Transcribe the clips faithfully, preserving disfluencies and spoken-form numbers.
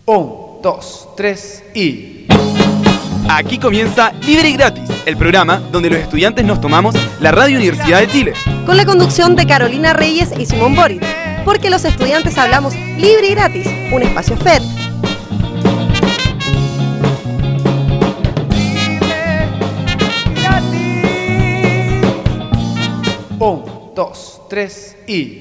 Un, dos, tres y... Aquí comienza Libre y Gratis, el programa donde los estudiantes nos tomamos la Radio Universidad de Chile. Con la conducción de Carolina Reyes y Simón Boris. Porque los estudiantes hablamos libre y gratis, un espacio F E D. Un, dos, tres y...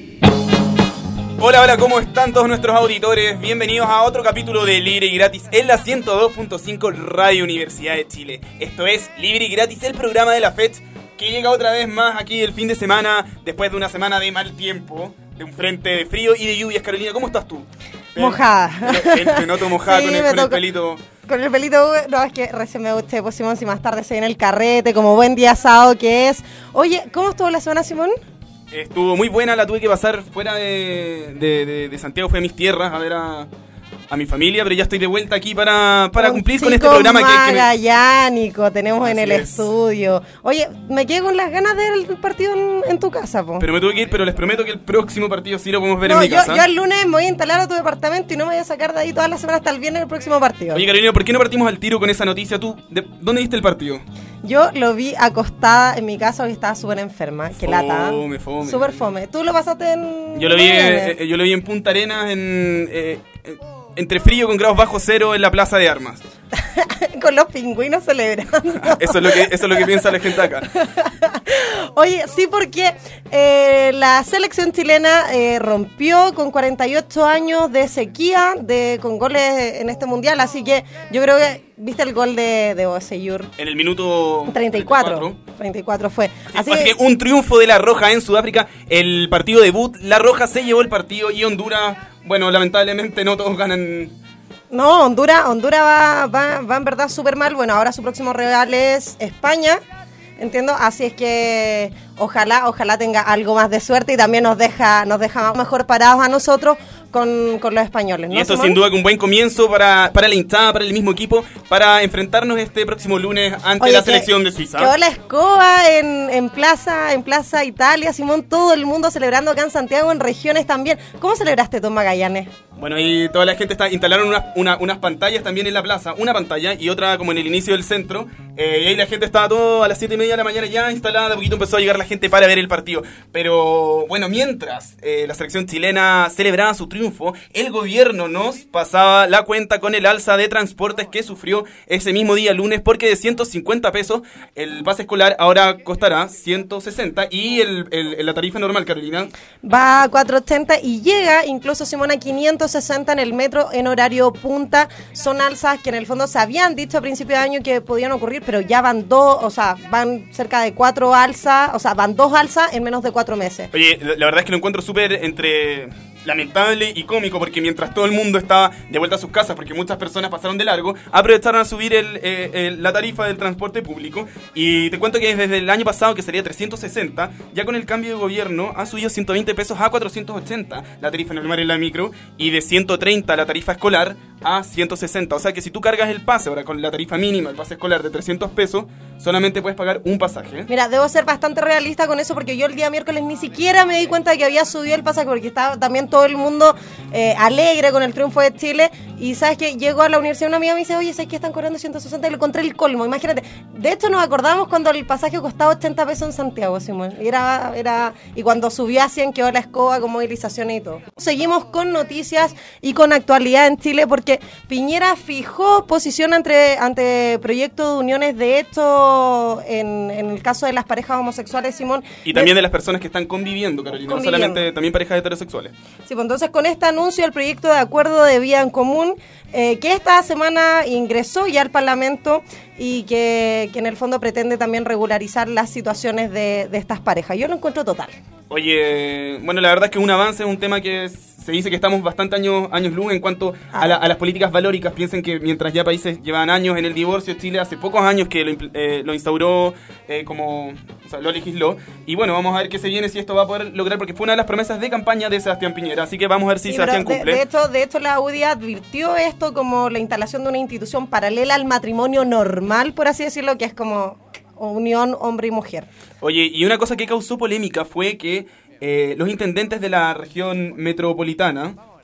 Hola, hola, ¿cómo están todos nuestros auditores? Bienvenidos a otro capítulo de Libre y Gratis en la ciento dos punto cinco Radio Universidad de Chile. Esto es Libre y Gratis, el programa de la F E D que llega otra vez más aquí el fin de semana, después de una semana de mal tiempo, de un frente de frío y de lluvias. Carolina, ¿cómo estás tú? Mojada. Te, te noto mojada Sí, con, el, me con el toco- pelito. Con el pelito, no, es que recién me gusté, pues Simón, si más tarde se viene el carrete, como buen día asado que es. Oye, ¿cómo estuvo la semana, Simón? Estuvo muy buena, la tuve que pasar fuera de, de, de, de Santiago, fui a mis tierras a ver a, a mi familia, pero ya estoy de vuelta aquí para, para Un cumplir con este chico programa que, que me... magallánico tenemos en Así el es. estudio. Oye, me quedé con las ganas del partido en, en tu casa, po. Pero me tuve que ir, pero les prometo que el próximo partido sí lo podemos ver No, en mi yo, casa. yo el lunes me voy a instalar a tu departamento y no me voy a sacar de ahí toda la semana hasta el viernes del próximo partido. Oye, Carolina, ¿por qué no partimos al tiro con esa noticia? ¿Tú de, dónde viste el partido? Yo lo vi acostada en mi casa porque estaba súper enferma. Qué lata. Fome, fome. Súper fome. ¿Tú lo pasaste en...? Yo lo vi, en- eh, yo lo vi en Punta Arenas, en, eh, eh, entre frío con grados bajo cero en la Plaza de Armas. Con los pingüinos celebrando. Eso es lo que, eso es lo que piensa la gente acá. Oye, sí, porque eh, la selección chilena eh, rompió con cuarenta y ocho años de sequía de, con goles en este mundial, así que yo creo que viste el gol de, de Boseyur. En el minuto treinta y cuatro. treinta y cuatro fue. Así, Así que, que un triunfo de La Roja en Sudáfrica, el partido debut. La Roja se llevó el partido y Honduras, bueno, lamentablemente no todos ganan. no, Honduras, Honduras va, va, va en verdad súper mal. Bueno, ahora su próximo rival es España. Entiendo, así es que ojalá, ojalá tenga algo más de suerte y también nos deja, nos deja mejor parados a nosotros con, con los españoles, ¿no, Y esto Simón? sin duda que un buen comienzo para, para la hinchada, para el mismo equipo, para enfrentarnos este próximo lunes ante Oye, la que- selección de Suiza. Quedó la escoba en, en Plaza, en Plaza Italia, Simón, todo el mundo celebrando acá en Santiago, en regiones también. ¿Cómo celebraste tú en Magallanes? Bueno, ahí toda la gente está instalaron unas, una- unas pantallas también en la plaza, una pantalla y otra como en el inicio del centro. Eh, y ahí la gente estaba todo a las siete y media de la mañana ya instalada, de poquito empezó a llegar la gente para ver el partido. Pero bueno, mientras eh, la selección chilena celebraba su triunfo, el gobierno nos pasaba la cuenta con el alza de transportes que sufrió ese mismo día lunes, porque de ciento cincuenta pesos el pase escolar ahora costará ciento sesenta y el, el- la tarifa normal, Carolina. Va a cuatrocientos ochenta y llega incluso, Simón, a quinientos sesenta en el metro en horario punta. Son alzas que en el fondo se habían dicho a principio de año que podían ocurrir, pero ya van dos, o sea, van cerca de cuatro alzas, o sea, van dos alzas en menos de cuatro meses. Oye, la la verdad es que lo encuentro súper entre lamentable y cómico, porque mientras todo el mundo estaba de vuelta a sus casas, porque muchas personas pasaron de largo, aprovecharon a subir el, eh, el- la tarifa del transporte público. Y te cuento que desde el año pasado, que sería trescientos sesenta, ya con el cambio de gobierno ha subido ciento veinte pesos a cuatrocientos ochenta la tarifa normal en la micro, y de ciento treinta la tarifa escolar a ciento sesenta. O sea que si tú cargas el pase ahora con la tarifa mínima, el pase escolar de trescientos pesos, solamente puedes pagar un pasaje. Mira, debo ser bastante realista con eso porque yo el día miércoles ni siquiera me di cuenta de que había subido el pasaje porque estaba también todo el mundo eh, alegre con el triunfo de Chile. Y sabes que llego a la universidad, una amiga me dice, oye, ¿sabes que están cobrando ciento sesenta? Y lo encontré el colmo, imagínate. De hecho nos acordamos cuando el pasaje costaba ochenta pesos en Santiago, Simón. Y, era, era, y cuando subió a cien quedó la escoba con movilizaciones y todo. Seguimos con noticias y con actualidad en Chile porque Piñera fijó posición ante, ante proyecto de uniones de hecho en, en el caso de las parejas homosexuales, Simón. Y también de las personas que están conviviendo, Carolina, no Conviviendo. solamente también parejas heterosexuales. Sí, pues entonces con este anuncio el proyecto de acuerdo de vida en común eh, que esta semana ingresó ya al Parlamento y que, que en el fondo pretende también regularizar las situaciones de, de estas parejas. Yo lo encuentro total. Oye, bueno, la verdad es que un avance es un tema que es- se dice que estamos bastante años, años luz en cuanto a, la- a las políticas valóricas. Piensen que mientras ya países llevan años en el divorcio, Chile hace pocos años que lo, impl- eh, lo instauró eh, como, o sea, lo legisló. Y bueno, vamos a ver qué se viene, si esto va a poder lograr, porque fue una de las promesas de campaña de Sebastián Piñera. Así que vamos a ver si Sí, Sebastián pero de, cumple. de hecho, de hecho, la U D I advirtió esto como la instalación de una institución paralela al matrimonio normal, por así decirlo, que es como unión hombre y mujer. Oye, y una cosa que causó polémica fue que eh, los intendentes de la región metropolitana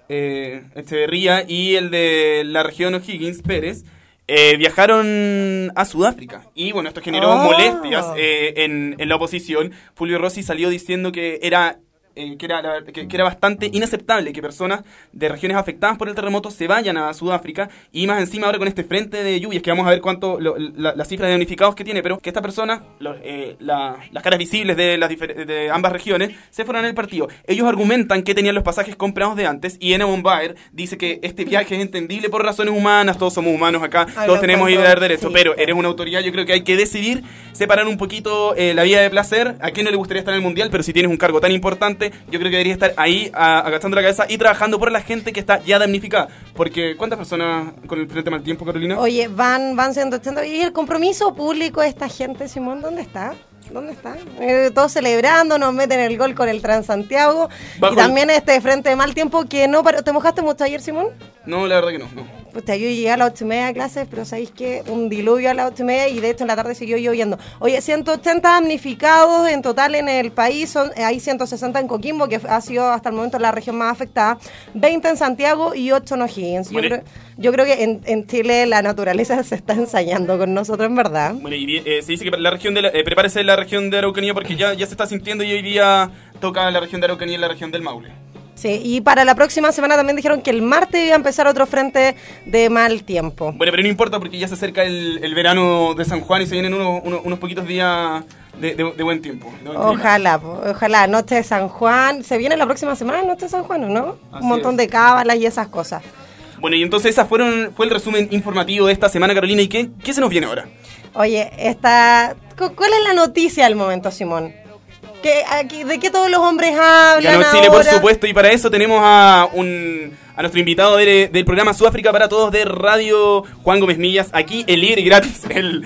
eh, Echeverría y el de la región O'Higgins, Pérez, eh, viajaron a Sudáfrica. Y bueno, esto generó Oh. molestias eh, en, en la oposición. Fulvio Rossi salió diciendo que era... Eh, que, era, la- que, que era bastante inaceptable que personas de regiones afectadas por el terremoto se vayan a Sudáfrica, y más encima ahora con este frente de lluvias, que vamos a ver cuánto lo- la, las cifras de damnificados que tiene, pero que esta persona, los, eh, la- las caras visibles de, las difer- de ambas regiones, se fueron al partido. Ellos argumentan que tenían los pasajes comprados de antes, y Ena Bombaer dice que este viaje es entendible por razones humanas, todos somos humanos acá, Ay, todos lo tenemos encuentro, idea de derecho, sí. pero eres una autoridad, yo creo que hay que decidir separar un poquito eh, la vida de placer. ¿A quién no le gustaría estar en el Mundial? Pero si tienes un cargo tan importante, yo creo que deberías estar ahí a- agachando la cabeza y trabajando por la gente que está ya damnificada. Porque, ¿cuántas personas con el Frente Mal Tiempo, Carolina? Oye, van, van ciento ochenta. ¿Y el compromiso público de esta gente, Simón, dónde está? ¿Dónde está? Eh, todos celebrando, nos meten el gol con el Transantiago. Bajo Y también este Frente de Mal Tiempo que no... paró. ¿Te mojaste mucho ayer, Simón? No, la verdad que no. no. Pues yo llegué a las ocho y media a clases, pero sabéis que un diluvio a las ocho y media, y de hecho en la tarde siguió lloviendo. Oye, ciento ochenta damnificados en total en el país, son, eh, hay ciento sesenta en Coquimbo, que ha sido hasta el momento la región más afectada, veinte en Santiago y ocho en O'Higgins. Yo, Vale. creo, yo creo que en, en Chile la naturaleza se está ensayando con nosotros, en verdad. Bueno, y bien, eh, se dice que la región de la, eh, prepárese la región de Araucanía, porque ya, ya se está sintiendo, y hoy día toca la región de Araucanía y la región del Maule. Sí, y para la próxima semana también dijeron que el martes iba a empezar otro frente de mal tiempo. Bueno, pero no importa, porque ya se acerca el, el verano de San Juan y se vienen unos, unos, unos poquitos días de, de- de buen tiempo. de buen clima. Ojalá, po, ojalá, Noche de San Juan. ¿Se viene la próxima semana Noche de San Juan o no? Así Un montón es. de cábalas y esas cosas. Bueno, y entonces esa fueron, fue el resumen informativo de esta semana, Carolina. ¿Y qué, qué se nos viene ahora? Oye, esta, cu- ¿cuál es la noticia del momento, Simón? ¿Qué, aquí, ¿De qué todos los hombres hablan Ganó Chile, por ahora? supuesto, y para eso tenemos a un a nuestro invitado de- del programa Sudáfrica para Todos de Radio, Juan Gómez Millas, aquí el libre y gratis, el...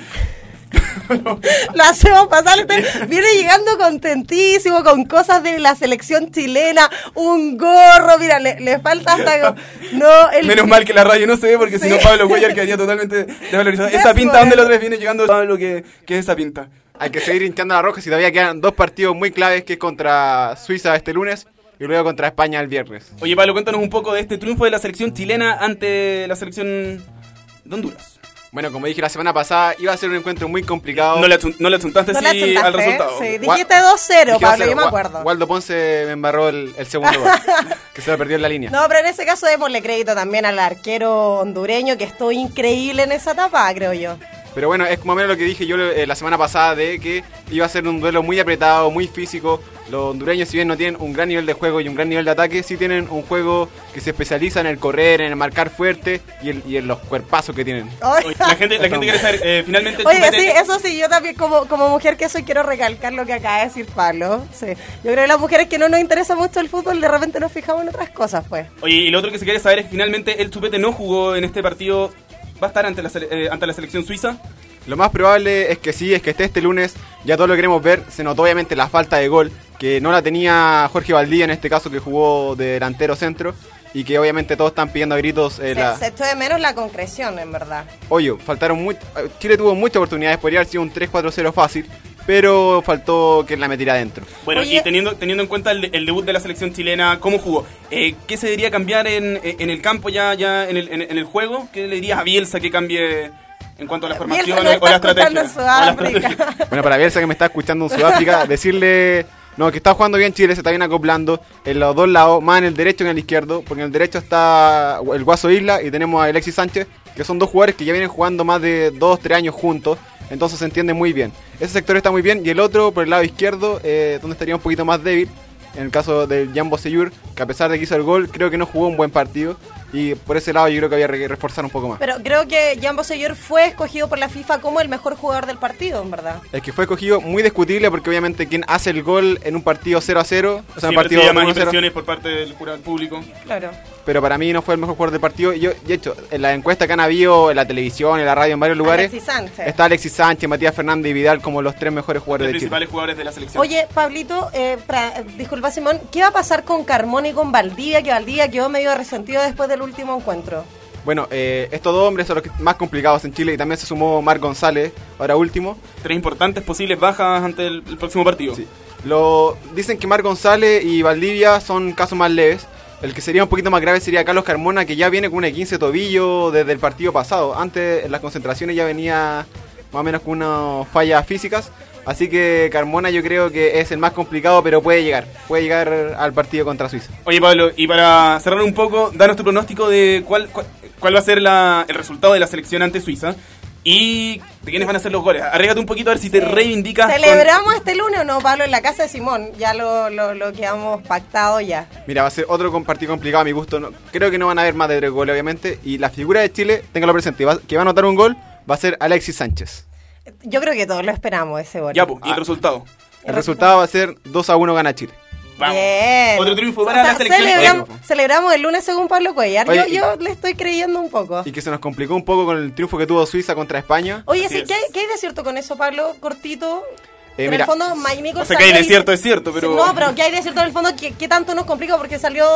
Lo hacemos pasar, este viene llegando contentísimo con cosas de la selección chilena, un gorro, mira, le, le falta hasta... No, el, Menos mal que la radio no se ve, porque Sí. si no Pablo Cuellar quedaría totalmente desvalorizado. Esa pinta, Desvalorizado. ¿dónde los tres viene llegando? Pablo, ¿qué, qué es esa pinta? Hay que seguir hinchando la roja si todavía quedan dos partidos muy claves, que es contra Suiza este lunes y luego contra España el viernes. Oye, Pablo, cuéntanos un poco de este triunfo de la selección chilena ante la selección de Honduras. Bueno, como dije la semana pasada, iba a ser un encuentro muy complicado. No le, achun- no le achuntaste no sí la chuntaste, al resultado. sí, Gua- dijiste dos cero, Dije Pablo, cero. yo me Gua- acuerdo. Waldo Ponce me embarró el, el segundo gol, que se lo perdió en la línea. No, pero en ese caso démosle crédito también al arquero hondureño, que estuvo increíble en esa etapa, creo yo. Pero bueno, es como menos lo que dije yo eh, la semana pasada, de que iba a ser un duelo muy apretado, muy físico. Los hondureños, si bien no tienen un gran nivel de juego y un gran nivel de ataque, sí tienen un juego que se especializa en el correr, en el marcar fuerte y, el- y en los cuerpazos que tienen. Oye, la gente, la gente quiere saber, eh, finalmente... el Oye, chupete- sí, eso sí, yo también como, como mujer que soy quiero recalcar lo que acaba de decir Pablo. Sí. Yo creo que las mujeres que no nos interesa mucho el fútbol, de repente nos fijamos en otras cosas, pues. Oye, y lo otro que se quiere saber es que finalmente el Chupete no jugó en este partido. ¿Va a estar ante la, sele- eh, ante la selección suiza? Lo más probable es que sí, es que esté este lunes, ya todo lo queremos ver. Se notó obviamente la falta de gol, que no la tenía Jorge Valdía en este caso, que jugó de delantero centro, y que obviamente todos están pidiendo a gritos eh, Se, la... se echó de menos la concreción, en verdad. Oye, faltaron muy... Chile tuvo muchas oportunidades, podría haber sido un tres cuatro cero fácil, pero faltó que la metiera adentro. Bueno, Oye. y teniendo teniendo en cuenta el, el debut de la selección chilena, ¿cómo jugó? Eh, ¿Qué se debería cambiar en, en el campo ya, ya en, el, en, en el juego? ¿Qué le dirías a Bielsa que cambie en cuanto a la formación Bielsa no o, o la está estrategia? escuchando O la Sudáfrica. estrategia. Bueno, para Bielsa que me está escuchando en Sudáfrica, decirle... No, que está jugando bien Chile, se está bien acoplando en los dos lados, más en el derecho que en el izquierdo, porque en el derecho está el Guaso Isla y tenemos a Alexis Sánchez, que son dos jugadores que ya vienen jugando más de dos tres años juntos, entonces se entiende muy bien. Ese sector está muy bien, y el otro, por el lado izquierdo, eh, donde estaría un poquito más débil, en el caso del Jan Bosellur, que a pesar de que hizo el gol, creo que no jugó un buen partido, y por ese lado yo creo que había que reforzar un poco más. Pero creo que Jan Bosellur fue escogido por la FIFA como el mejor jugador del partido, en verdad. El que fue escogido, muy discutible, porque obviamente quien hace el gol en un partido cero a cero, o sea, un Siempre partido se llama uno a cero, impresiones por parte del jurado público. Claro. pero para mí no fue el mejor jugador del partido. Y yo, de hecho, en la encuesta que han habido en la televisión, en la radio, en varios lugares, Alexis Sánchez. está Alexis Sánchez, Matías Fernández y Vidal como los tres mejores Los jugadores de Chile. principales jugadores de la selección. Oye, Pablito, eh, pra- disculpa Simón, ¿qué va a pasar con Carmona y con Valdivia? Que Valdivia quedó medio resentido después del último encuentro. Bueno, eh, estos dos hombres son los que- más complicados en Chile, y también se sumó Marc González, ahora último. Tres importantes posibles bajas ante el, el próximo partido. Sí. Lo, dicen que Marc González y Valdivia son casos más leves, El que sería un poquito más grave sería Carlos Carmona, que ya viene con un quince tobillo desde el partido pasado. Antes en las concentraciones ya venía más o menos con unas fallas físicas. Así que Carmona yo creo que es el más complicado, pero puede llegar. Puede llegar al partido contra Suiza. Oye, Pablo, y para cerrar un poco, danos tu pronóstico de cuál, cuál, cuál va a ser la, el resultado de la selección ante Suiza. Y de quiénes van a ser los goles. Arriégate un poquito a ver si te Sí. reivindicas. ¿Celebramos con... este lunes o no, Pablo, en la casa de Simón? Ya lo, lo, lo que hemos pactado ya. Mira, va a ser otro partido complicado a mi gusto. No, creo que no van a haber más de tres goles, obviamente. Y la figura de Chile, téngalo presente, va, que va a anotar un gol, va a ser Alexis Sánchez. Yo creo que todos lo esperamos, ese gol. Ya, pues, ¿y el Ah. resultado? El resultado va a ser dos a uno gana Chile. Vamos. Bien. Otro triunfo O para sea, la selección Celebramos, chilena. celebramos el lunes según Pablo Cuellar. Oye, yo, y- yo le estoy creyendo un poco. Y que se nos complicó un poco con el triunfo que tuvo Suiza contra España. Oye, Así sí, es. ¿qué, hay, ¿qué hay de cierto con eso, Pablo? Cortito. Eh, en mira, el fondo, Mike Nichols O sea, que hay salió de y- cierto, es cierto, pero... No, pero ¿qué hay de cierto en el fondo? ¿Qué, qué tanto nos complica? Porque salió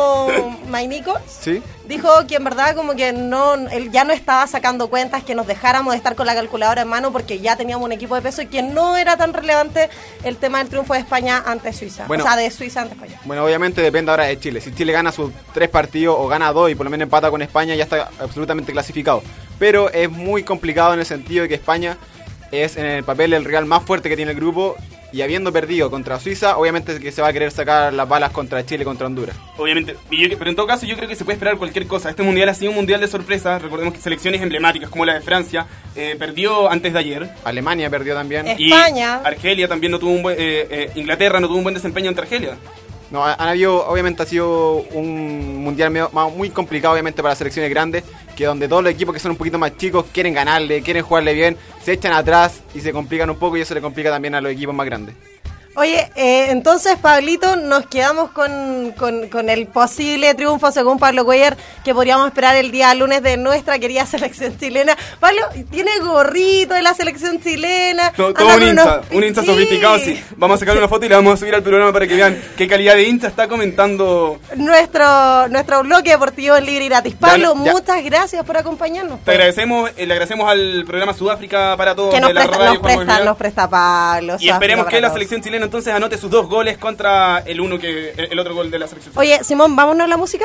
Mike Nichols. ¿Sí? Dijo que en verdad como que no, él ya no estaba sacando cuentas, que nos dejáramos de estar con la calculadora en mano porque ya teníamos un equipo de peso y que no era tan relevante el tema del triunfo de España ante Suiza. Bueno. o sea, de Suiza ante España. Bueno, obviamente depende ahora de Chile. Si Chile gana sus tres partidos o gana dos y por lo menos empata con España, ya está absolutamente clasificado. Pero es muy complicado en el sentido de que España es en el papel el rival más fuerte que tiene el grupo. Y habiendo perdido contra Suiza, obviamente que se va a querer sacar las balas contra Chile, contra Honduras. Obviamente, y yo- pero en todo caso yo creo que se puede esperar cualquier cosa. Este mundial ha sido un mundial de sorpresa. Recordemos que selecciones emblemáticas como la de Francia eh, perdió antes de ayer. Alemania perdió también. Eh. Y España. Argelia también no tuvo un buen... eh, eh, Inglaterra no tuvo un buen desempeño ante Argelia. No, han habido, obviamente ha sido un mundial medio- ma- muy complicado, obviamente, para las selecciones grandes, que donde todos los equipos que son un poquito más chicos quieren ganarle, quieren jugarle bien, se echan atrás y se complican un poco y eso le complica también a los equipos más grandes. Oye, eh, entonces, Pablito, nos quedamos con, con, con el posible triunfo, según Pablo Cuellar, que podríamos esperar el día lunes de nuestra querida selección chilena. Pablo, tiene gorrito de la selección chilena. Todo, anda todo un con hincha, unos- un hincha sí. sofisticado, sí. Vamos a sacar una foto y la vamos a subir al programa para que vean qué calidad de hincha está comentando. Nuestro, nuestro bloque deportivo en libre y gratis. Pablo, ya. muchas gracias por acompañarnos. Te agradecemos, eh, le agradecemos al programa Sudáfrica para todos Que nos de la presta, radio nos Juan presta, Vidal. nos presta Pablo. Y esperemos Sudáfrica que la para selección chilena entonces anote sus dos goles contra el uno que el otro gol de la selección. todos. Oye, Simón, vámonos a la música.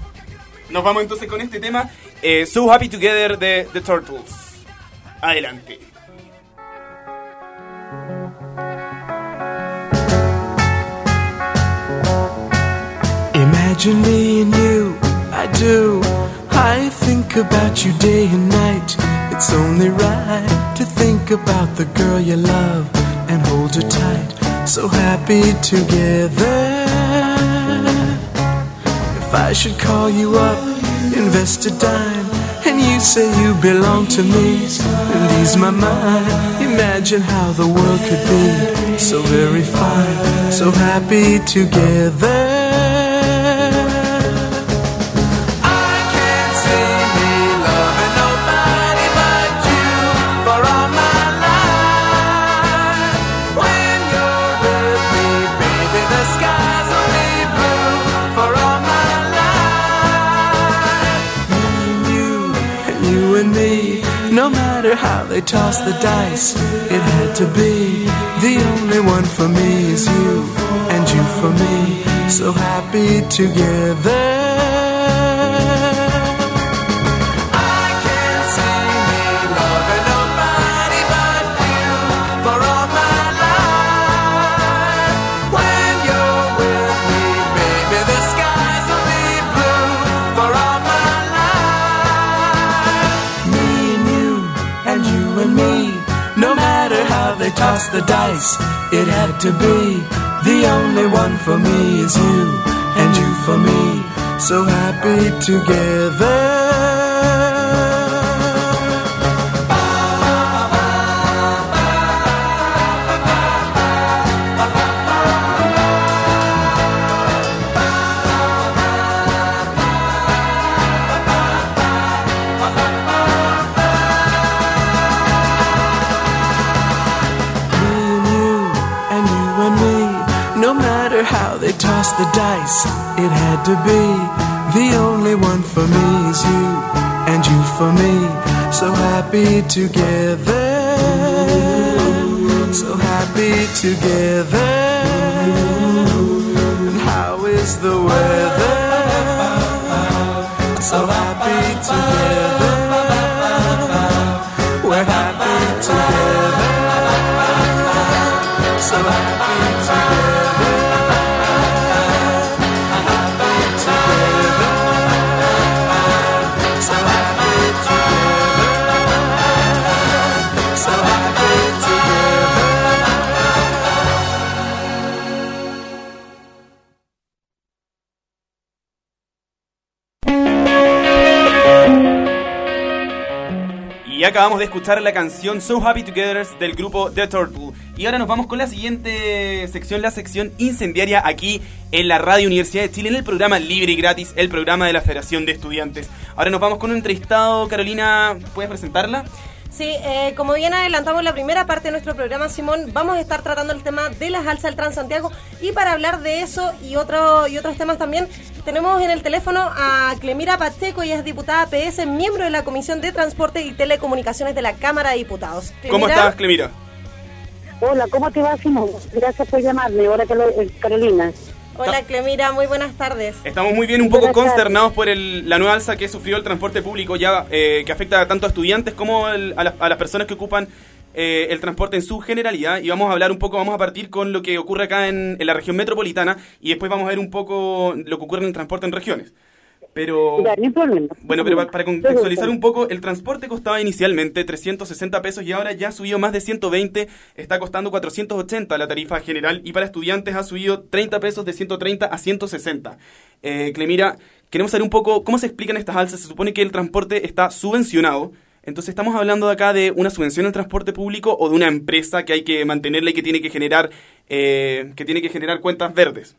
Nos vamos entonces con este tema, eh, So Happy Together de The Turtles. Adelante. Imagine me and you, I do. I think about you day and night. It's only right to think about the girl you love and hold her tight. So happy together. If I should call you up, invest a dime, and you say you belong to me, and ease my mind. Imagine how the world could be so very fine, so happy together. I can't see me loving nobody but you for all my life. When you're with me, baby, the skies will be blue for all my life. Me and you, and you and me, no matter how they toss the dice, it had to be. The only one for me is you, and you for me, so happy together. I can't see me loving nobody but you for all my life. When you're with me, baby, the skies will be blue for all my life. Me and you, and you and me, no matter how they toss the dice, it had to be. The only one for me is you, and you for me, so happy together. No matter how they toss the dice, it had to be. The only one for me is you, and you for me, so happy together. So happy together. And how is the weather? Y acabamos de escuchar la canción So Happy Together del grupo The Turtle. Y ahora nos vamos con la siguiente sección, la sección incendiaria aquí en la Radio Universidad de Chile, en el programa Libre y Gratis, el programa de la Federación de Estudiantes. Ahora nos vamos con un entrevistado. Carolina, ¿puedes presentarla? Sí, eh, como bien adelantamos en la primera parte de nuestro programa, Simón, vamos a estar tratando el tema de las alzas del Transantiago, y para hablar de eso y, otro, y otros temas también, tenemos en el teléfono a Clemira Pacheco. Ella es diputada P S, miembro de la Comisión de Transporte y Telecomunicaciones de la Cámara de Diputados. Clemira. ¿Cómo estás, Clemira? Hola, ¿cómo te va, Simón? Gracias por llamarme. Hola, Carolina. Hola, Clemira, muy buenas tardes. Estamos muy bien, un poco Buenas consternados tardes. por el, la nueva alza que sufrió el transporte público, ya eh, que afecta tanto a estudiantes como el, a, la, a las personas que ocupan eh, el transporte en su generalidad. Y vamos a hablar un poco, vamos a partir con lo que ocurre acá en, en la región metropolitana, y después vamos a ver un poco lo que ocurre en el transporte en regiones. Pero Ya, no hay problema. bueno, pero para, para contextualizar un poco, el transporte costaba inicialmente trescientos sesenta pesos y ahora ya subió más de ciento veinte, está costando cuatrocientos ochenta la tarifa general, y para estudiantes ha subido treinta pesos, de ciento treinta a ciento sesenta. Eh, Clemira, queremos saber un poco cómo se explican estas alzas. Se supone que el transporte está subvencionado, entonces estamos hablando de acá de una subvención al transporte público o de una empresa que hay que mantenerla y que tiene que generar, eh, que tiene que generar cuentas verdes.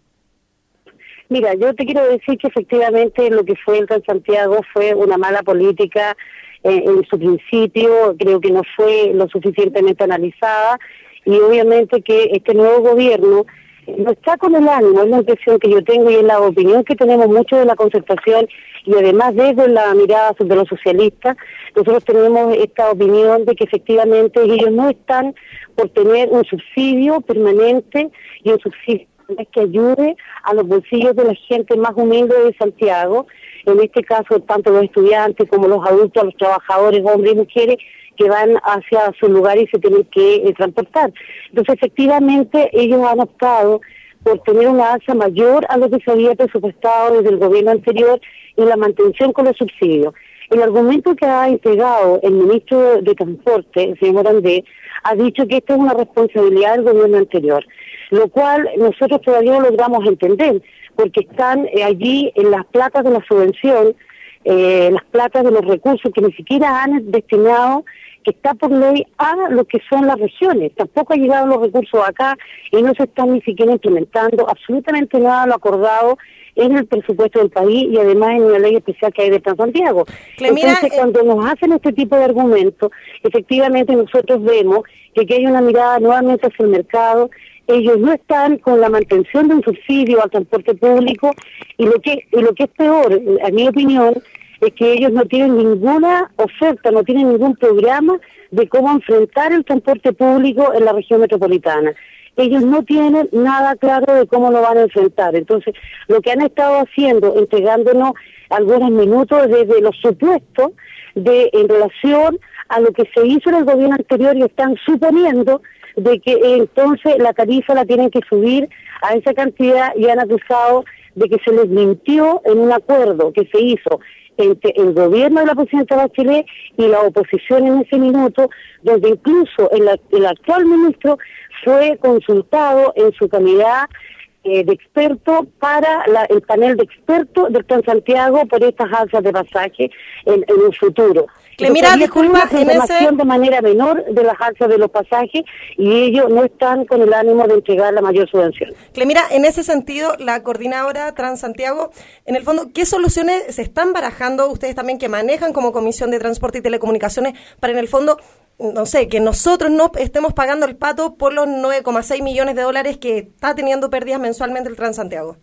Mira, yo te quiero decir que efectivamente lo que fue el Transantiago fue una mala política eh, en su principio, creo que no fue lo suficientemente analizada, y obviamente que este nuevo gobierno eh, no está con el ánimo, es la impresión que yo tengo y es la opinión que tenemos mucho de la concertación, y además desde la mirada de los socialistas, nosotros tenemos esta opinión de que efectivamente ellos no están por tener un subsidio permanente y un subsidio que ayude a los bolsillos de la gente más humilde de Santiago, en este caso tanto los estudiantes como los adultos, los trabajadores, hombres y mujeres que van hacia su lugar y se tienen que eh, transportar. Entonces, efectivamente, ellos han optado por tener una alza mayor a lo que se había presupuestado desde el gobierno anterior y la mantención con los subsidios. El argumento que ha entregado el ministro de Transporte, el señor Morandé, ha dicho que esta es una responsabilidad del gobierno anterior, lo cual nosotros todavía no logramos entender, porque están eh, allí en las platas de la subvención, eh, las platas de los recursos que ni siquiera han destinado, que está por ley a lo que son las regiones. Tampoco han llegado los recursos acá y no se están ni siquiera implementando absolutamente nada de lo acordado en el presupuesto del país y además en la ley especial que hay de Transantiago. Clemira, Entonces, eh... cuando nos hacen este tipo de argumentos, efectivamente nosotros vemos que aquí hay una mirada nuevamente hacia el mercado. Ellos no están con la mantención de un subsidio al transporte público, y lo que y lo que es peor, a mi opinión, es que ellos no tienen ninguna oferta, no tienen ningún programa de cómo enfrentar el transporte público en la región metropolitana. Ellos no tienen nada claro de cómo lo van a enfrentar. Entonces, lo que han estado haciendo, entregándonos algunos minutos desde los supuestos de en relación a lo que se hizo en el gobierno anterior, y están suponiendo de que entonces la tarifa la tienen que subir a esa cantidad, y han acusado de que se les mintió en un acuerdo que se hizo entre el gobierno de la presidenta Bachelet y la oposición en ese minuto, donde incluso el, el actual ministro fue consultado en su calidad eh, de experto para la, el panel de expertos del Transantiago por estas alzas de pasaje en, en un futuro. Clemira, disculpa, en ese... de manera menor de las alzas de los pasajes, y ellos no están con el ánimo de entregar la mayor subvención. Clemira, en ese sentido, la coordinadora Transantiago, en el fondo, ¿qué soluciones se están barajando ustedes también que manejan como Comisión de Transporte y Telecomunicaciones para, en el fondo, no sé, que nosotros no estemos pagando el pato por los nueve coma seis millones de dólares que está teniendo pérdidas mensualmente el Transantiago?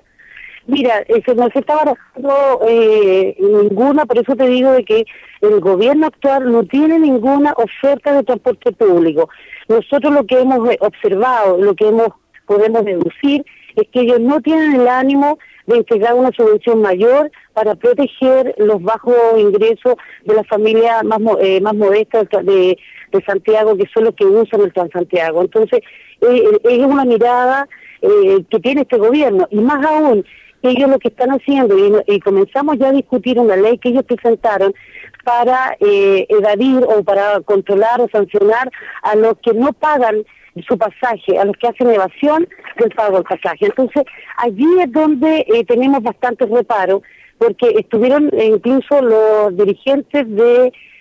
Mira, eso no se está barajando eh, ninguna, por eso te digo de que el gobierno actual no tiene ninguna oferta de transporte público. Nosotros lo que hemos observado, lo que hemos podemos deducir, es que ellos no tienen el ánimo de entregar una subvención mayor para proteger los bajos ingresos de las familias más eh, más modestas de, de Santiago, que son los que usan el Transantiago. Entonces, eh, es una mirada eh, que tiene este gobierno, y más aún, ellos lo que están haciendo, y, y comenzamos ya a discutir una ley que ellos presentaron para eh, evadir o para controlar o sancionar a los que no pagan su pasaje, a los que hacen evasión del pago del pasaje. Entonces, allí es donde eh, tenemos bastantes reparos, porque estuvieron eh, incluso los dirigentes de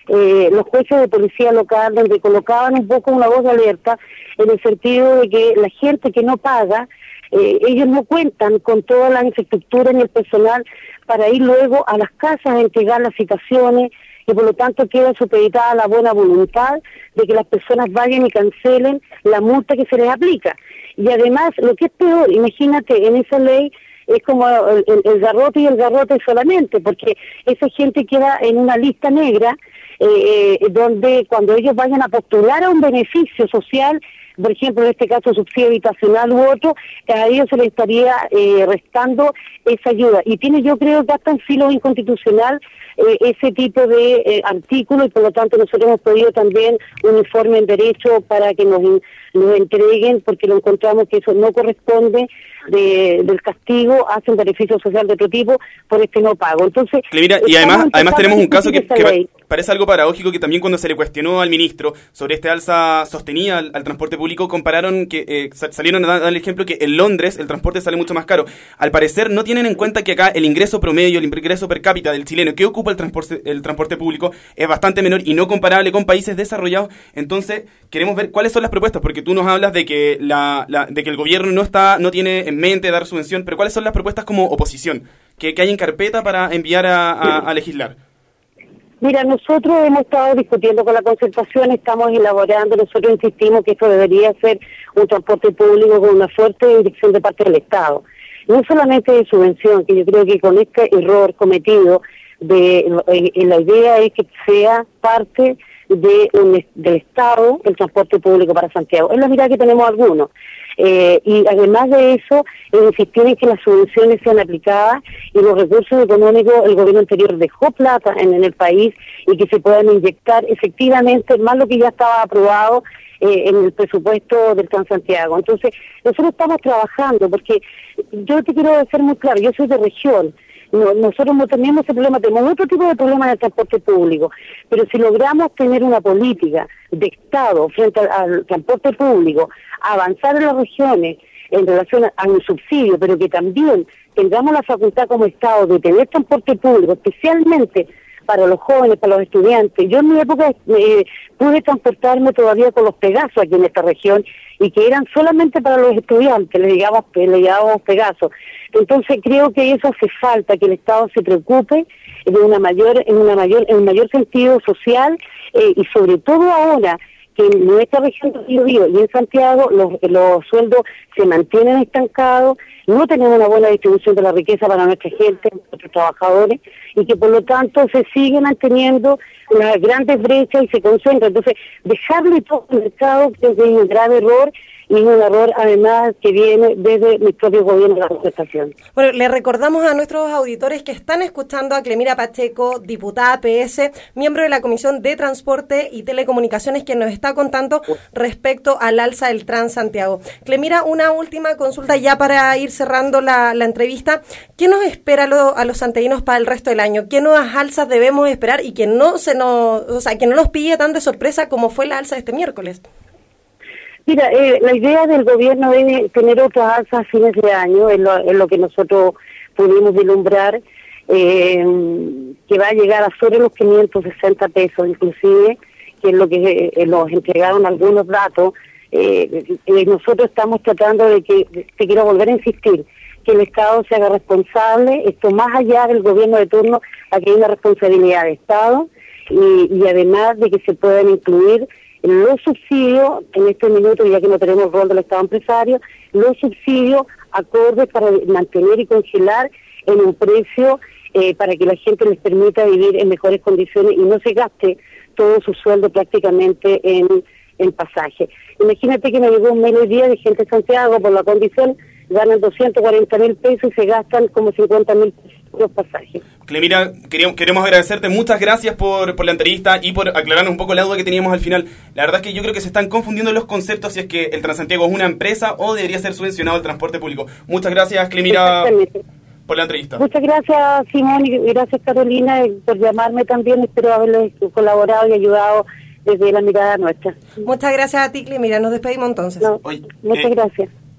eh, los jueces de policía local, donde colocaban un poco una voz de alerta en el sentido de que la gente que no paga, eh, ellos no cuentan con toda la infraestructura ni el personal para ir luego a las casas a entregar las citaciones, y por lo tanto queda supeditada la buena voluntad de que las personas vayan y cancelen la multa que se les aplica. Y además, lo que es peor, imagínate, en esa ley es como el, el, el garrote y el garrote solamente, porque esa gente queda en una lista negra, eh, eh, donde cuando ellos vayan a postular a un beneficio social, por ejemplo, en este caso subsidio habitacional u otro, a ellos se les estaría eh, restando esa ayuda. Y tiene, yo creo que hasta en filo inconstitucional eh, ese tipo de eh, artículo, y por lo tanto nosotros hemos pedido también un informe en derecho para que nos, nos entreguen, porque lo encontramos que eso no corresponde de, del castigo hacia un beneficio social de otro tipo por este no pago. Entonces, Mira, y además, además tenemos un caso que, que ley. parece algo paradójico, que también cuando se le cuestionó al ministro sobre este alza sostenida al, al transporte público, compararon que eh, salieron a dar el ejemplo que en Londres el transporte sale mucho más caro. Al parecer no tienen en cuenta que acá el ingreso promedio, el ingreso per cápita del chileno que ocupa el transporte, el transporte público es bastante menor y no comparable con países desarrollados. Entonces queremos ver cuáles son las propuestas, porque tú nos hablas de que la, la de que el gobierno no está no tiene en mente dar subvención, pero cuáles son las propuestas como oposición que, que hay en carpeta para enviar a, a, a legislar. Mira, nosotros hemos estado discutiendo con la concertación, estamos elaborando, nosotros insistimos que esto debería ser un transporte público con una fuerte dirección de parte del Estado. No solamente de subvención, que yo creo que con este error cometido, de eh, la idea es que sea parte de un, del Estado el transporte público para Santiago. Es la mirada que tenemos algunos. Eh, y además de eso, eh, insistir en que las subvenciones sean aplicadas y los recursos económicos, el gobierno anterior dejó plata en, en el país, y que se puedan inyectar efectivamente más lo que ya estaba aprobado eh, en el presupuesto del Transantiago. Entonces, nosotros estamos trabajando, porque yo te quiero decir muy claro, yo soy de región. No, nosotros no tenemos ese problema, tenemos otro tipo de problemas en el transporte público, pero si logramos tener una política de Estado frente al, al transporte público, avanzar en las regiones en relación a, a un subsidio, pero que también tengamos la facultad como Estado de tener transporte público, especialmente para los jóvenes, para los estudiantes. Yo en mi época eh, pude transportarme todavía con los Pegasos aquí en esta región, y que eran solamente para los estudiantes, les llamamos, les llamamos Pegasos. Entonces creo que eso hace falta, que el Estado se preocupe de una mayor, en una mayor, en un mayor sentido social, eh, y sobre todo ahora que en nuestra región de Biobío y en Santiago los, los sueldos se mantienen estancados, no tenemos una buena distribución de la riqueza para nuestra gente, nuestros trabajadores, y que por lo tanto se siguen manteniendo las grandes brechas y se concentran. Entonces, dejarle todo al mercado creo que es un grave error, y es un error además que viene desde mi propio gobierno de la concertación. Bueno, le recordamos a nuestros auditores que están escuchando a Clemira Pacheco, diputada P S, miembro de la Comisión de Transporte y Telecomunicaciones, que nos está contando respecto al alza del Transantiago. Clemira, una última consulta ya para ir cerrando la, la entrevista. ¿Qué nos espera lo, a los santiaguinos para el resto del año? ¿Qué nuevas alzas debemos esperar y que no se nos, o sea, que no nos pille tan de sorpresa como fue la alza de este miércoles? Mira, eh, la idea del gobierno es tener otras alzas a fines de año, es lo, es lo que nosotros pudimos vislumbrar, eh, que va a llegar a sobre los quinientos sesenta pesos inclusive, que es lo que eh, nos entregaron algunos datos. Eh, eh, nosotros estamos tratando de que, te quiero volver a insistir, que el Estado se haga responsable, esto más allá del gobierno de turno, aquí hay una responsabilidad de Estado, y, y además de que se puedan incluir los subsidios, en este minuto, ya que no tenemos rol del Estado empresario, los subsidios acordes para mantener y congelar en un precio eh, para que la gente les permita vivir en mejores condiciones y no se gaste todo su sueldo prácticamente en, en pasaje. Imagínate que me llegó un mail hoy día de gente de Santiago, por la condición, ganan doscientos cuarenta mil pesos y se gastan como cincuenta mil pesos los pasajes. Clemira, queremos, queremos agradecerte, muchas gracias por, por la entrevista y por aclararnos un poco la duda que teníamos al final. La verdad es que yo creo que se están confundiendo los conceptos, si es que el Transantiago es una empresa o debería ser subvencionado el transporte público. Muchas gracias, Clemira, por la entrevista. Muchas gracias, Simón, y gracias, Carolina, por llamarme también. Espero haberles colaborado y ayudado desde la mirada nuestra. Muchas gracias a ti, Clemira. Nos despedimos entonces. No, Oye, muchas eh, gracias.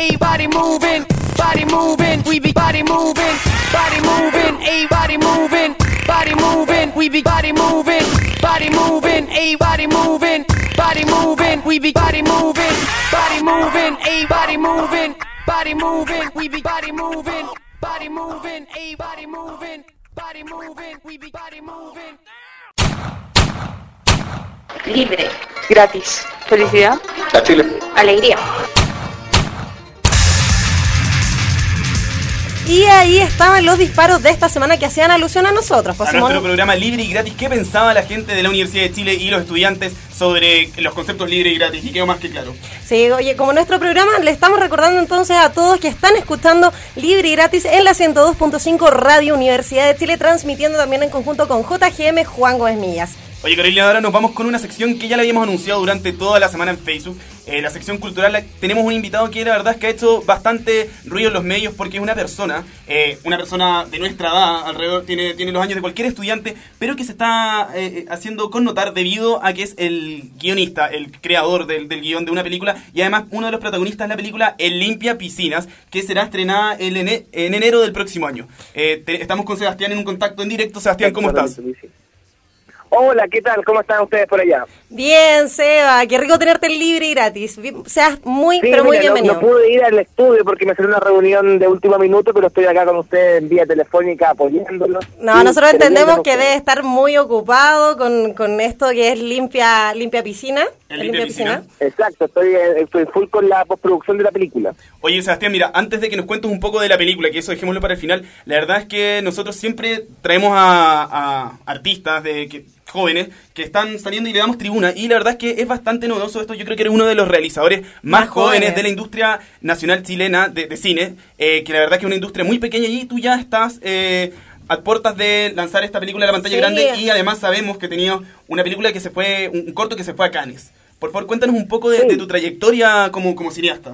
a body moving, body moving, we be body moving, body moving, a body moving, body moving, we be body moving, body moving, a body moving, body moving, we be body moving, body moving, a body moving, body moving, we be body moving, body moving, a body moving, body moving, we be body moving. Libre, gratis, felicidad, A Chile. alegría. Y ahí estaban los disparos de esta semana que hacían alusión a nosotros. Pues, A Simón. nuestro programa libre y gratis. ¿Qué pensaba la gente de la Universidad de Chile y los estudiantes sobre los conceptos libre y gratis? Y quedó más que claro. Sí, oye, como nuestro programa, le estamos recordando entonces a todos que están escuchando libre y gratis en la ciento dos punto cinco Radio Universidad de Chile, transmitiendo también en conjunto con J G M Juan Gómez Millas. Oye, Carolina, ahora nos vamos con una sección que ya la habíamos anunciado durante toda la semana en Facebook. Eh, la sección cultural, la- tenemos un invitado que la verdad es que ha hecho bastante ruido en los medios porque es una persona, eh, una persona de nuestra edad, alrededor, tiene, tiene los años de cualquier estudiante, pero que se está eh, haciendo connotar debido a que es el guionista, el creador del, del guión de una película y además uno de los protagonistas de la película El Limpia Piscinas, que será estrenada el ene- en enero del próximo año. Eh, te- estamos con Sebastián en un contacto en directo. Sebastián, ¿cómo estás? Hola, ¿qué tal? ¿Cómo están ustedes por allá? Bien, Seba, qué rico tenerte en libre y gratis. Vi- Seas muy, Sí, pero muy mira, no- bienvenido. No, pude ir al estudio porque me salió una reunión de último minuto, pero estoy acá con ustedes en vía telefónica apoyándolos. No, Sí, nosotros pero entendemos bien, que ustedes. debe estar muy ocupado con, con esto que es limpia limpia piscina. El Limpia Piscina. Exacto, estoy, eh, estoy full con la postproducción de la película. Oye, Sebastián, mira, antes de que nos cuentes un poco de la película, que eso dejémoslo para el final, la verdad es que nosotros siempre traemos a, a artistas de que, jóvenes que están saliendo y le damos tribuna, y la verdad es que es bastante novedoso esto. Yo creo que eres uno de los realizadores más, Más jóvenes, jóvenes. de la industria nacional chilena de, de cine, eh, que la verdad que es una industria muy pequeña y tú ya estás... Eh, a puertas de lanzar esta película a la pantalla Sí. grande, y además sabemos que tenía una película que se fue, un, un corto que se fue a Cannes. Por favor, cuéntanos un poco de, Sí. de tu trayectoria como, como cineasta.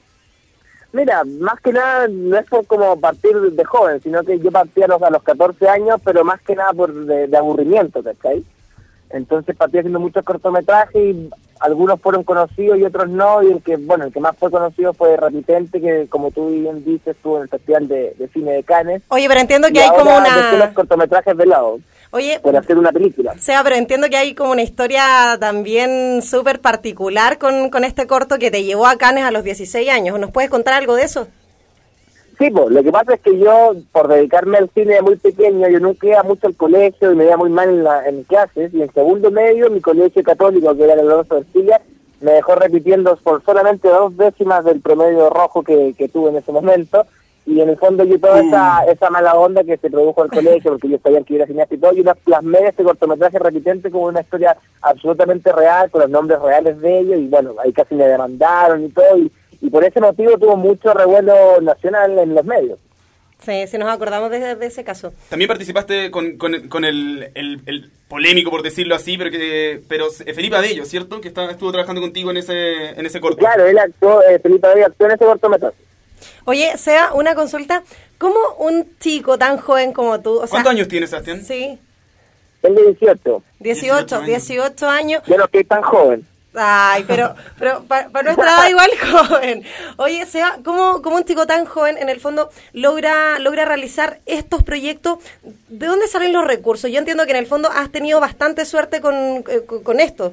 Mira, más que nada no es por como partir de joven, sino que yo partí a los, a los catorce años, pero más que nada por de, de aburrimiento, ¿cachai? Entonces partí haciendo muchos cortometrajes y algunos fueron conocidos y otros no, y el que, bueno, el que más fue conocido fue Repitente, que como tú bien dices, estuvo en el Festival de, de Cine de Cannes. Oye, pero entiendo que Y hay como ahora dejé los una... cortometrajes de lado Oye, por hacer una película. Seba, pero entiendo que hay como una historia también súper particular con, con este corto que te llevó a Cannes a los dieciséis años. ¿Nos puedes contar algo de eso? Sí, pues, lo que pasa es que yo, por dedicarme al cine de muy pequeño, yo nunca iba mucho al colegio y me iba muy mal en, la, en clases, y en segundo medio, mi colegio católico, que era el Alonso de Ercilla, me dejó repitiendo por solamente dos décimas del promedio rojo que, que tuve en ese momento, y en el fondo yo toda esa, esa mala onda que se produjo al colegio, porque yo sabía que era cineasta y todo, yo las plasmé este cortometraje Repitente como una historia absolutamente real, con los nombres reales de ellos, y bueno, ahí casi me demandaron y todo, y y por ese motivo tuvo mucho revuelo nacional en los medios. Sí, sí nos acordamos de, de ese caso. También participaste con, con, con el, el, el polémico, por decirlo así, pero que pero Felipe Abello, ¿cierto? Que está, estuvo trabajando contigo en ese en ese corto. Claro, él actuó, eh, Felipe Abello actuó en ese cortometraje. Oye, Seba, una consulta. ¿Cómo un chico tan joven como tú... O sea, ¿Cuántos años tienes, Sebastián? Sí, Tengo dieciocho. dieciocho, dieciocho años. dieciocho años. Ya no estoy tan joven. Ay, pero, pero para nuestra edad igual joven. Oye, Seba, ¿cómo, ¿cómo un chico tan joven en el fondo logra logra realizar estos proyectos? ¿De dónde salen los recursos? Yo entiendo que en el fondo has tenido bastante suerte con, eh, con, con esto.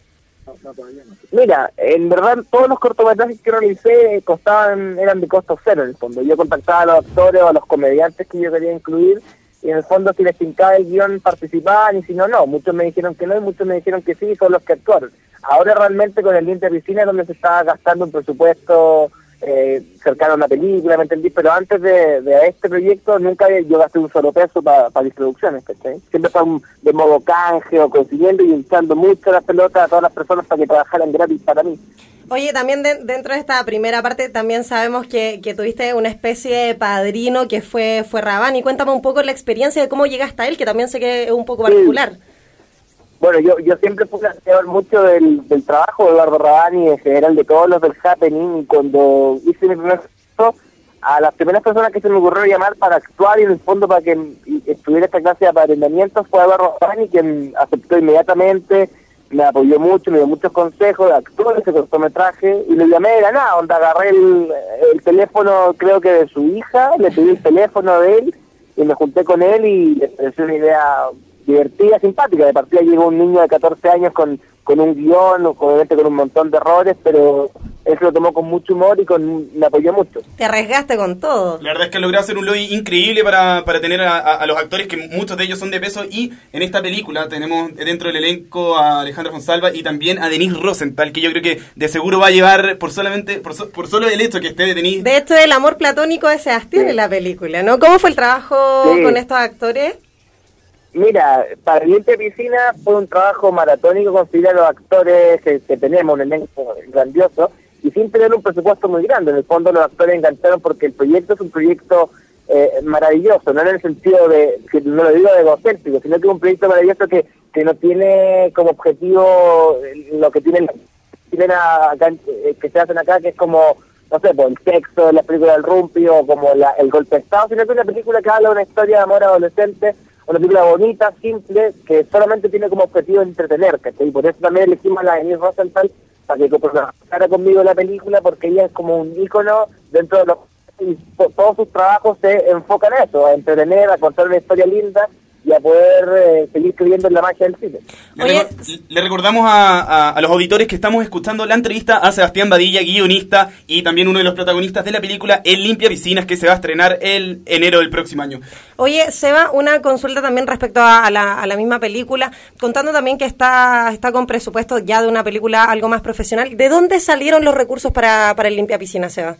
Mira, en verdad todos los cortometrajes que realicé costaban, eran de costo cero en el fondo. Yo contactaba a los actores o a los comediantes que yo quería incluir, y en el fondo si les tincaba el guión participaban, y si no, no. Muchos me dijeron que no y muchos me dijeron que sí, y son los que actuaron. Ahora realmente con el Limpia Piscina es donde se está gastando un presupuesto eh, cercano a una película, ¿me entendí? Pero antes de, de este proyecto nunca había- yo gasté un solo peso para pa mis producciones, ¿cachai? Siempre fue un- de modo canje o consiguiendo y echando mucho las pelotas a todas las personas para que trabajaran gratis para mí. Oye, también de- dentro de esta primera parte también sabemos que, que tuviste una especie de padrino que fue, fue Rabani. Cuéntame un poco la experiencia de cómo llegaste a él, que también sé que es un poco Sí. particular. Bueno, yo yo siempre fui admirador mucho del, del trabajo de Eduardo Rabani y en general de todos los del Happening, y cuando hice mi primer proyecto, a las primeras personas que se me ocurrió llamar para actuar y en el fondo para que y- estuviera esta clase de apadrinamiento fue Eduardo Rabani, quien aceptó inmediatamente, me apoyó mucho, me dio muchos consejos, actuó en ese cortometraje y le llamé de la nada, donde agarré el, el teléfono, creo que de su hija, le pedí el teléfono de él y me junté con él y le pareció una idea divertida, simpática. De partida llegó un niño de catorce años con, con un guión, obviamente con un montón de errores, pero él se lo tomó con mucho humor y con, me apoyó mucho. Te arriesgaste con todo. La verdad es que logró hacer un lobby increíble para, para tener a, a, a los actores, que muchos de ellos son de peso, y en esta película tenemos dentro del elenco a Alejandra Fonsalva y también a Denise Rosenthal, que yo creo que de seguro va a llevar por solamente por, so, por solo el hecho que esté de Denise. De hecho, el amor platónico de Sebastián sí. en la película, ¿no? ¿Cómo fue el trabajo sí. con estos actores? Mira, para Limpia Piscina fue un trabajo maratónico conseguir a los actores que, que tenemos, un elenco grandioso, y sin tener un presupuesto muy grande. En el fondo los actores engancharon porque el proyecto es un proyecto eh, maravilloso, no en el sentido de, que no lo digo de egocéntrico, sino que es un proyecto maravilloso que, que no tiene como objetivo lo que tienen chilena acá, que se hacen acá, que es como, no sé, pues, el sexo, la película del Rumpi o como la, el golpe de Estado, sino que es una película que habla de una historia de amor adolescente, una película bonita, simple, que solamente tiene como objetivo entretener, ¿cachai? Y por eso también elegimos a la Denise Rosenthal para que trabajara conmigo en la película, porque ella es como un ícono dentro de los... y todos sus trabajos se enfocan en eso, a entretener, a contar una historia linda y a poder eh, seguir creyendo en la magia del cine. Le, Oye, le recordamos a, a, a los auditores que estamos escuchando la entrevista a Sebastián Badilla, guionista y también uno de los protagonistas de la película El Limpia Piscinas, que se va a estrenar el enero del próximo año. Oye, Seba, una consulta también respecto a, a, la, a la misma película, contando también que está, está con presupuesto ya de una película algo más profesional. ¿De dónde salieron los recursos para, para El Limpia Piscinas, Seba?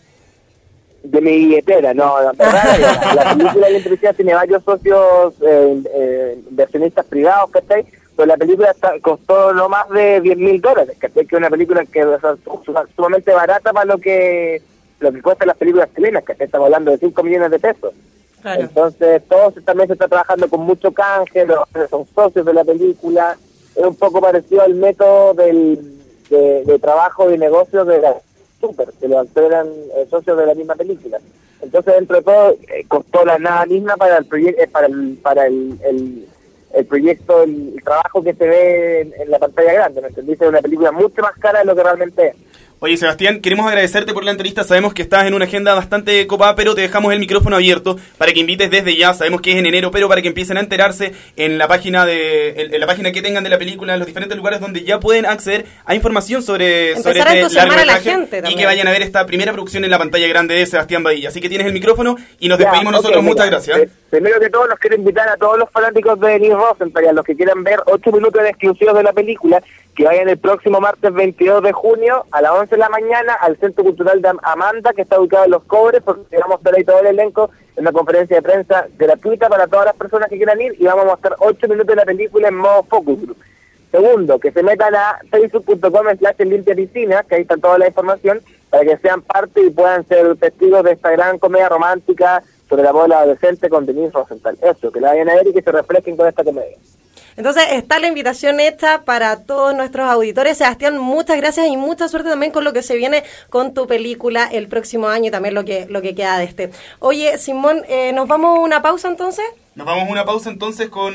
De mi billetera, no, la verdad, la, la película de la entrevista tiene varios socios eh, eh, inversionistas privados, ¿cachai? Pero la película está, costó no más de diez mil dólares, ¿cachai? Que es una película que es sumamente barata para lo que lo que cuestan las películas chilenas, ¿cachai? Estamos hablando de cinco millones de pesos. Claro. Entonces, todo también se está trabajando con mucho canje, los son socios de la película, es un poco parecido al método del, de, de trabajo y negocio de la Super, que los actores eran eh, socios de la misma película. Entonces, dentro de todo, eh, costó la nada misma para el proyecto, eh, para el para el, el, el proyecto, el, el trabajo que se ve en, en la pantalla grande, ¿me entendiste? Es una película mucho más cara de lo que realmente es. Oye, Sebastián, queremos agradecerte por la entrevista. Sabemos que estás en una agenda bastante copada, pero te dejamos el micrófono abierto para que invites desde ya. Sabemos que es en enero, pero para que empiecen a enterarse en la página de en, en la página que tengan de la película, en los diferentes lugares donde ya pueden acceder a información sobre, sobre este largometraje y que vayan a ver esta primera producción en la pantalla grande de Sebastián Badilla. Así que tienes el micrófono y nos despedimos ya, okay, nosotros. Mira, Muchas gracias. Eh, primero que todo, los quiero invitar a todos los fanáticos de Denise Rosenthal, a los que quieran ver ocho minutos de exclusivos de la película, que vayan el próximo martes veintidós de junio a las once de la mañana al Centro Cultural de Amanda, que está ubicado en Los Cobres, porque vamos a estar ahí todo el elenco en una conferencia de prensa gratuita para todas las personas que quieran ir, y vamos a mostrar ocho minutos de la película en modo focus group. Segundo, que se metan a facebook punto com slash limpia piscina, que ahí está toda la información, para que sean parte y puedan ser testigos de esta gran comedia romántica sobre la bola adolescente con Denise Rosenthal. Eso, que la vayan a ver y que se reflejen con esta comedia. Entonces está la invitación hecha para todos nuestros auditores. Sebastián, muchas gracias y mucha suerte también con lo que se viene con tu película el próximo año y también lo que lo que queda de este. Oye, Simón, eh, ¿nos vamos a una pausa entonces? Nos vamos a una pausa entonces con...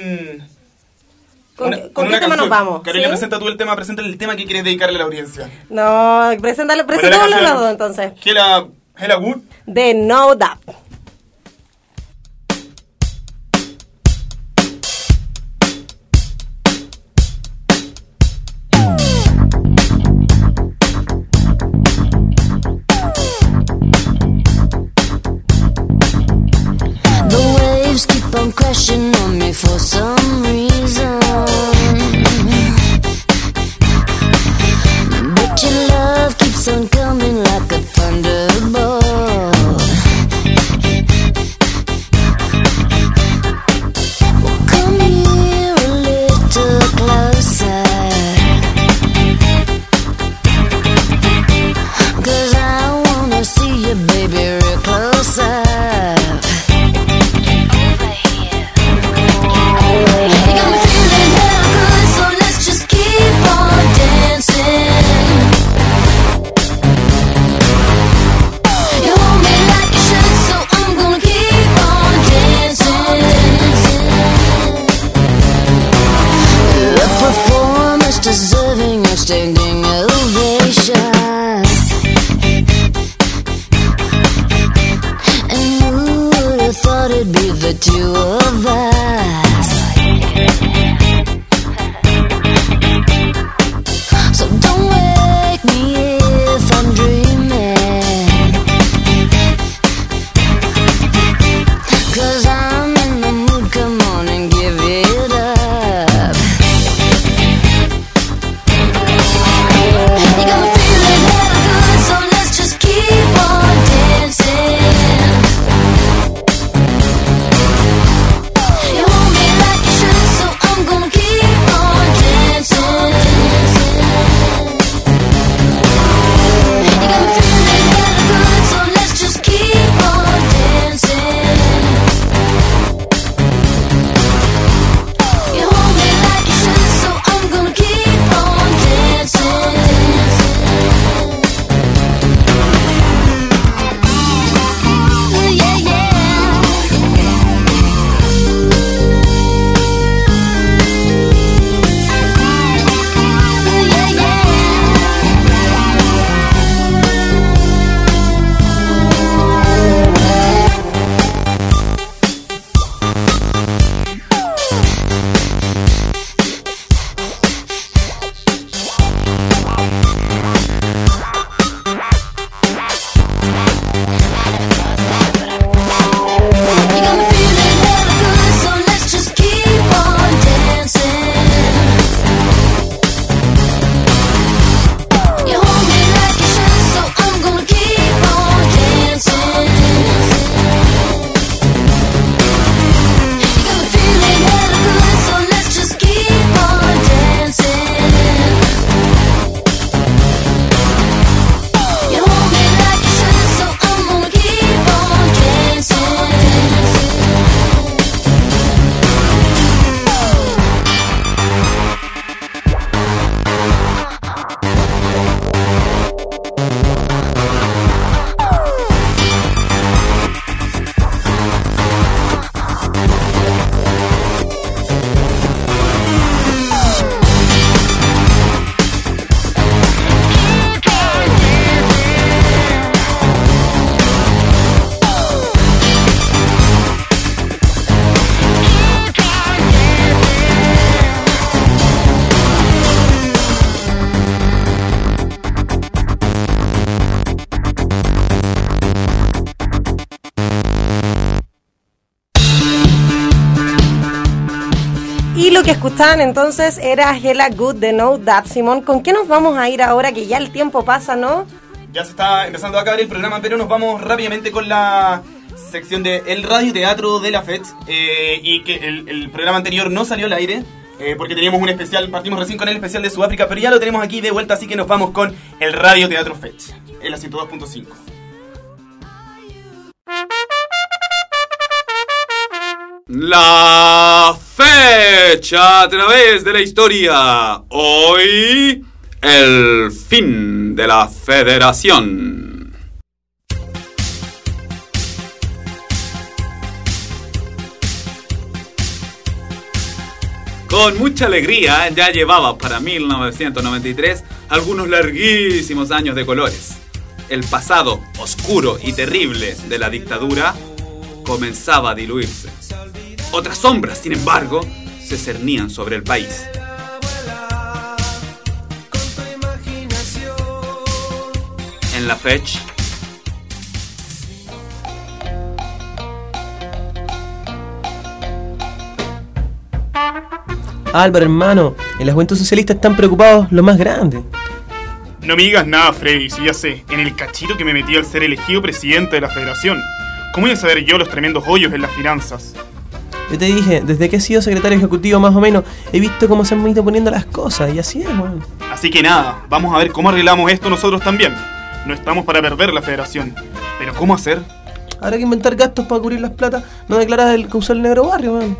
¿Con, una, ¿con, ¿con qué tema nos vamos? Carolina, ¿sí? presenta tú el tema, presenta el tema que quieres dedicarle a la audiencia. No, preséntalo, preséntalo los dos entonces. Hella, Hella Good. De No Doubt. Crashing on me for some reason, but your love keeps on coming like a thunderbolt. Well, come here a little closer, 'cause I wanna see you, baby, real closer. thought it'd be the two of us. So don't wake me if I'm dreaming, 'cause I'm in the mood, come on and give it up. You got me feeling hella good, so let's just keep on dancing. You hold me like you should, so I'm gonna keep on dancing. You got me feeling hella good, so let's just keep on dancing. You hold me like you should, so I'm gonna keep on dancing. Yeah, yeah. Yeah, You got me feeling hella good, so let's just keep on dancing. You hold me like you should, so I'm gonna keep on dancing. You got me feeling hella good, so let's just keep on dancing. You hold me like you should, so I'm gonna keep on dancing. Y lo que escuchaban entonces era Hella Good de No Doubt. Simón, ¿con qué nos vamos a ir ahora que ya el tiempo pasa, no? Ya se está empezando a acabar el programa, pero nos vamos rápidamente con la sección de el radioteatro de la F E T. Eh, y que el, el programa anterior no salió al aire, eh, porque teníamos un especial, partimos recién con el especial de Sudáfrica, pero ya lo tenemos aquí de vuelta, así que nos vamos con el radioteatro F E T, en la ciento dos punto cinco. La fecha a través de la historia. Hoy, el fin de la federación. Con mucha alegría ya llevaba para mil novecientos noventa y tres algunos larguísimos años de colores. El pasado oscuro y terrible de la dictadura comenzaba a diluirse. Otras sombras, sin embargo, se cernían sobre el país. En la fecha, Álvaro, hermano, en la juventud socialista están preocupados los más grandes. No me digas nada, Freddy, si ya sé, en el cachito que me metí al ser elegido presidente de la federación. ¿Cómo voy a saber yo los tremendos hoyos en las finanzas? Yo te dije, desde que he sido secretario ejecutivo más o menos, he visto cómo se han ido poniendo las cosas, y así es, weón. Así que nada, vamos a ver cómo arreglamos esto nosotros también. No estamos para perder la federación, pero ¿cómo hacer? Habrá que inventar gastos para cubrir las platas no declaradas del causal negro barrio, weón.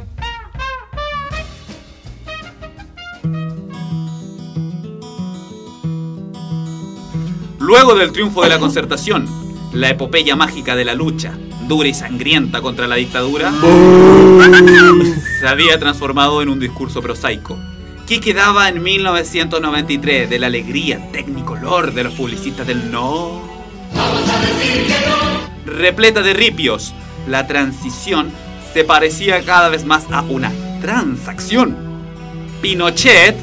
luego del triunfo de la Concertación, la epopeya mágica de la lucha, dura y sangrienta contra la dictadura, se había transformado en un discurso prosaico. ¿Qué quedaba en mil novecientos noventa y tres de la alegría tecnicolor de los publicistas del no? Repleta de ripios, La transición se parecía cada vez más a una transacción. Pinochet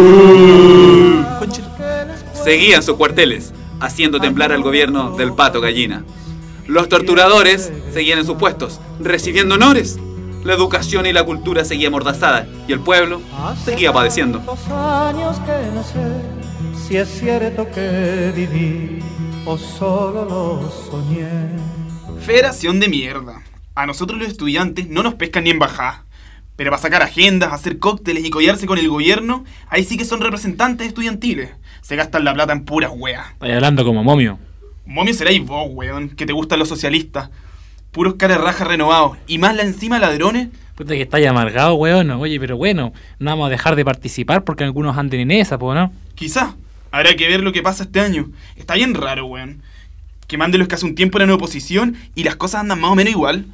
seguía en sus cuarteles, haciendo temblar al gobierno del Pato Gallina. Los torturadores seguían en sus puestos, recibiendo honores. La educación y la cultura seguían amordazada y el pueblo seguía padeciendo. Los años que no sé si es cierto que viví o solo lo soñé. Federación de mierda. A nosotros los estudiantes no nos pescan ni en bajá. Pero para sacar agendas, hacer cócteles y collarse con el gobierno, ahí sí que son representantes estudiantiles. Se gastan la plata en puras weas. Estás hablando como momio. Momio seréis vos, weón, que te gustan los socialistas. Puros caras rajas renovados. Y más la encima ladrones. Puta que estáis amargado, weón. Oye, pero bueno, no vamos a dejar de participar porque algunos anden en esa, po, ¿no? Quizá. Habrá que ver lo que pasa este año. Está bien raro, weón. Que manden los que hace un tiempo eran oposición y las cosas andan más o menos igual.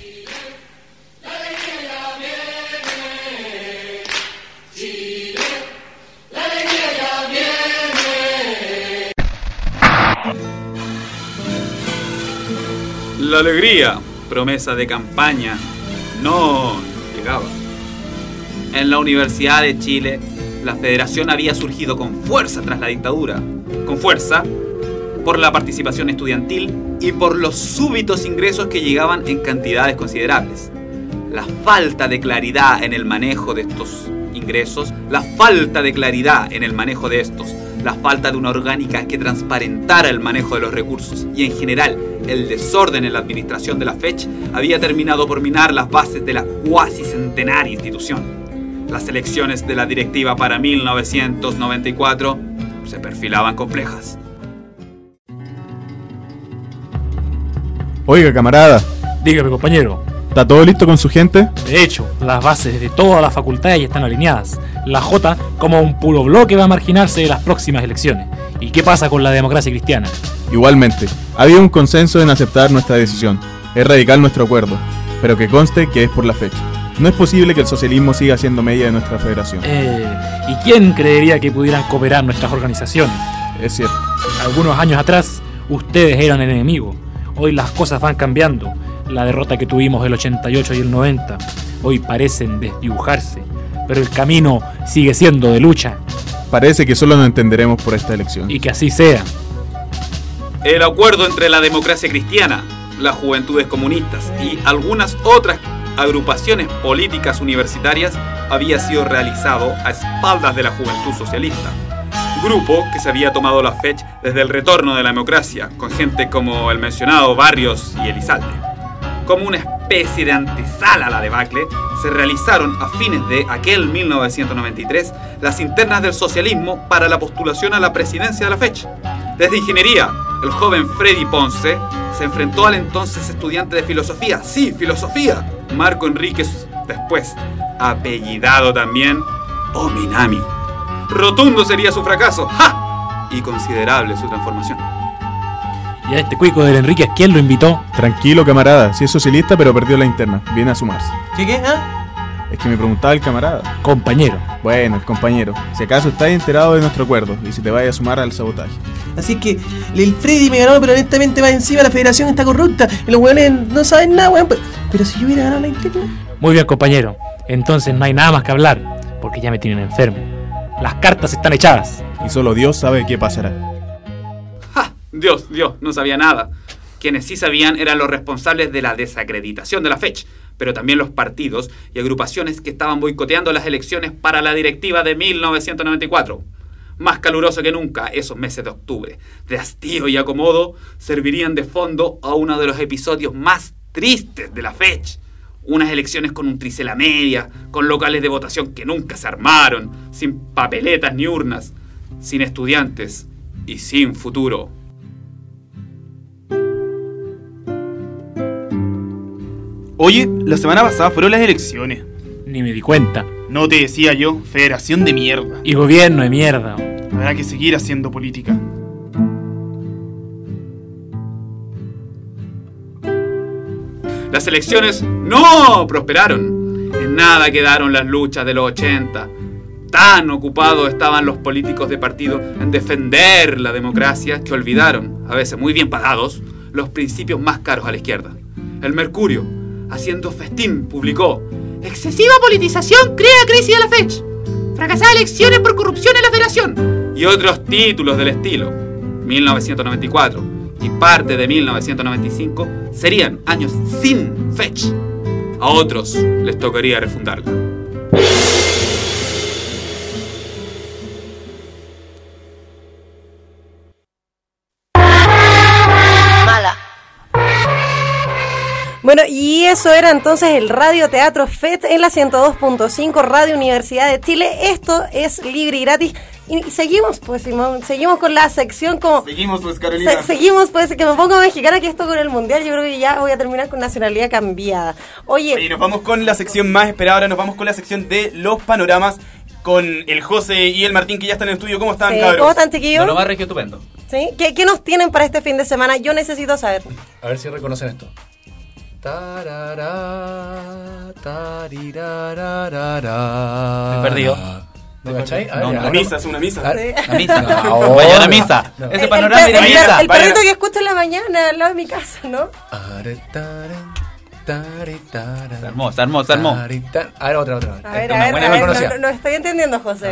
La alegría, promesa de campaña, no llegaba. En la Universidad de Chile, la federación había surgido con fuerza tras la dictadura. Con fuerza por la participación estudiantil y por los súbitos ingresos que llegaban en cantidades considerables. La falta de claridad en el manejo de estos ingresos, la falta de claridad en el manejo de estos, la falta de una orgánica que transparentara el manejo de los recursos y en general el desorden en la administración de la FECH había terminado por minar las bases de la cuasi centenaria institución. Las elecciones de la directiva para mil novecientos noventa y cuatro se perfilaban complejas. Oiga, camarada. Dígame, compañero. ¿Está todo listo con su gente? De hecho, las bases de todas las facultades ya están alineadas. La J como un puro bloque va a marginarse de las próximas elecciones. ¿Y qué pasa con la democracia cristiana? Igualmente, había un consenso en aceptar nuestra decisión. Es radical nuestro acuerdo, pero que conste que es por la fecha. No es posible que el socialismo siga siendo media de nuestra federación. Eh, ¿y quién creería que pudieran cooperar nuestras organizaciones? Es cierto. Algunos años atrás, ustedes eran enemigos. Hoy las cosas van cambiando. La derrota que tuvimos el ochenta y ocho y el noventa hoy parecen desdibujarse, pero el camino sigue siendo de lucha. Parece que solo nos entenderemos por esta elección. Y que así sea. El acuerdo entre la democracia cristiana, las juventudes comunistas y algunas otras agrupaciones políticas universitarias había sido realizado a espaldas de la Juventud Socialista, grupo que se había tomado la FECH desde el retorno de la democracia, con gente como el mencionado Barrios y Elizalde. Como una especie de antesala a la debacle, se realizaron a fines de aquel mil novecientos noventa y tres las internas del socialismo para la postulación a la presidencia de la FECH. Desde ingeniería, el joven Freddy Ponce se enfrentó al entonces estudiante de filosofía, sí, filosofía, Marco Enríquez, después apellidado también Ominami. Rotundo sería su fracaso, ¡ja! Y considerable su transformación. ¿Y a este cuico del Enríquez quién lo invitó? Tranquilo, camarada, si es socialista pero perdió la interna, viene a sumarse. ¿Qué qué? ¿Ah? Es que me preguntaba el camarada. Compañero. Bueno, el compañero. Si acaso estás enterado de nuestro acuerdo y si te vayas a sumar al sabotaje. Así que el Freddy me ganó, pero honestamente va encima, la federación está corrupta y los weones no saben nada, weón. Pero, pero si yo hubiera ganado la interna. Muy bien, compañero. Entonces no hay nada más que hablar, porque ya me tienen enfermo. Las cartas están echadas. Y solo Dios sabe qué pasará. ¡Ja! Dios, Dios, no sabía nada. Quienes sí sabían eran los responsables de la desacreditación de la FECH, pero también los partidos y agrupaciones que estaban boicoteando las elecciones para la directiva de mil novecientos noventa y cuatro. Más caluroso que nunca, esos meses de octubre, de hastío y acomodo, servirían de fondo a uno de los episodios más tristes de la FECH. Unas elecciones con un tricel a media, con locales de votación que nunca se armaron, sin papeletas ni urnas, sin estudiantes y sin futuro. Oye, la semana pasada fueron las elecciones. Ni me di cuenta. No te decía yo, federación de mierda. Y gobierno de mierda. Habrá que seguir haciendo política. Las elecciones no prosperaron. En nada quedaron las luchas de los ochenta. Tan ocupados estaban los políticos de partido en defender la democracia que olvidaron, a veces muy bien pagados, los principios más caros a la izquierda. El Mercurio, haciendo festín, publicó: excesiva politización crea crisis de la fecha. Fracasadas elecciones por corrupción en la federación. Y otros títulos del estilo. mil novecientos noventa y cuatro y parte de mil novecientos noventa y cinco serían años sin fecha. A otros les tocaría refundarla. Bueno, y eso era entonces el Radio Teatro F E T en la ciento dos punto cinco Radio Universidad de Chile. Esto es libre y gratis. Y seguimos, pues, Simón, seguimos con la sección como... Seguimos, pues, Carolina. Se, seguimos, pues, que me pongo mexicana, que esto con el Mundial, yo creo que ya voy a terminar con nacionalidad cambiada. Oye... Oye, nos vamos con la sección más esperada, ahora nos vamos con la sección de los panoramas, con el José y el Martín, que ya están en el estudio. ¿Cómo están, Sí, cabros? ¿cómo están, chiquillos? De lo más regio, estupendo. ¿Sí? ¿Qué, ¿Qué nos tienen para este fin de semana? Yo necesito saber. A ver si reconocen esto. Tarará, tarirararara. Estoy perdido. ¿No cachai? A ver, No, ya, una ahora- misa, es una misa. Ah, Sí. La misa. No, Vaya a la no, misa. no. Ese El, panorama el, de el- misa. el Vaya. perrito que escucho en la mañana al lado de mi casa, ¿no? Se armó, se armó, se armó. A ver, otra, otra. A ver, Esta a una ver, buena a ver, reconocida. no, no estoy entendiendo, José.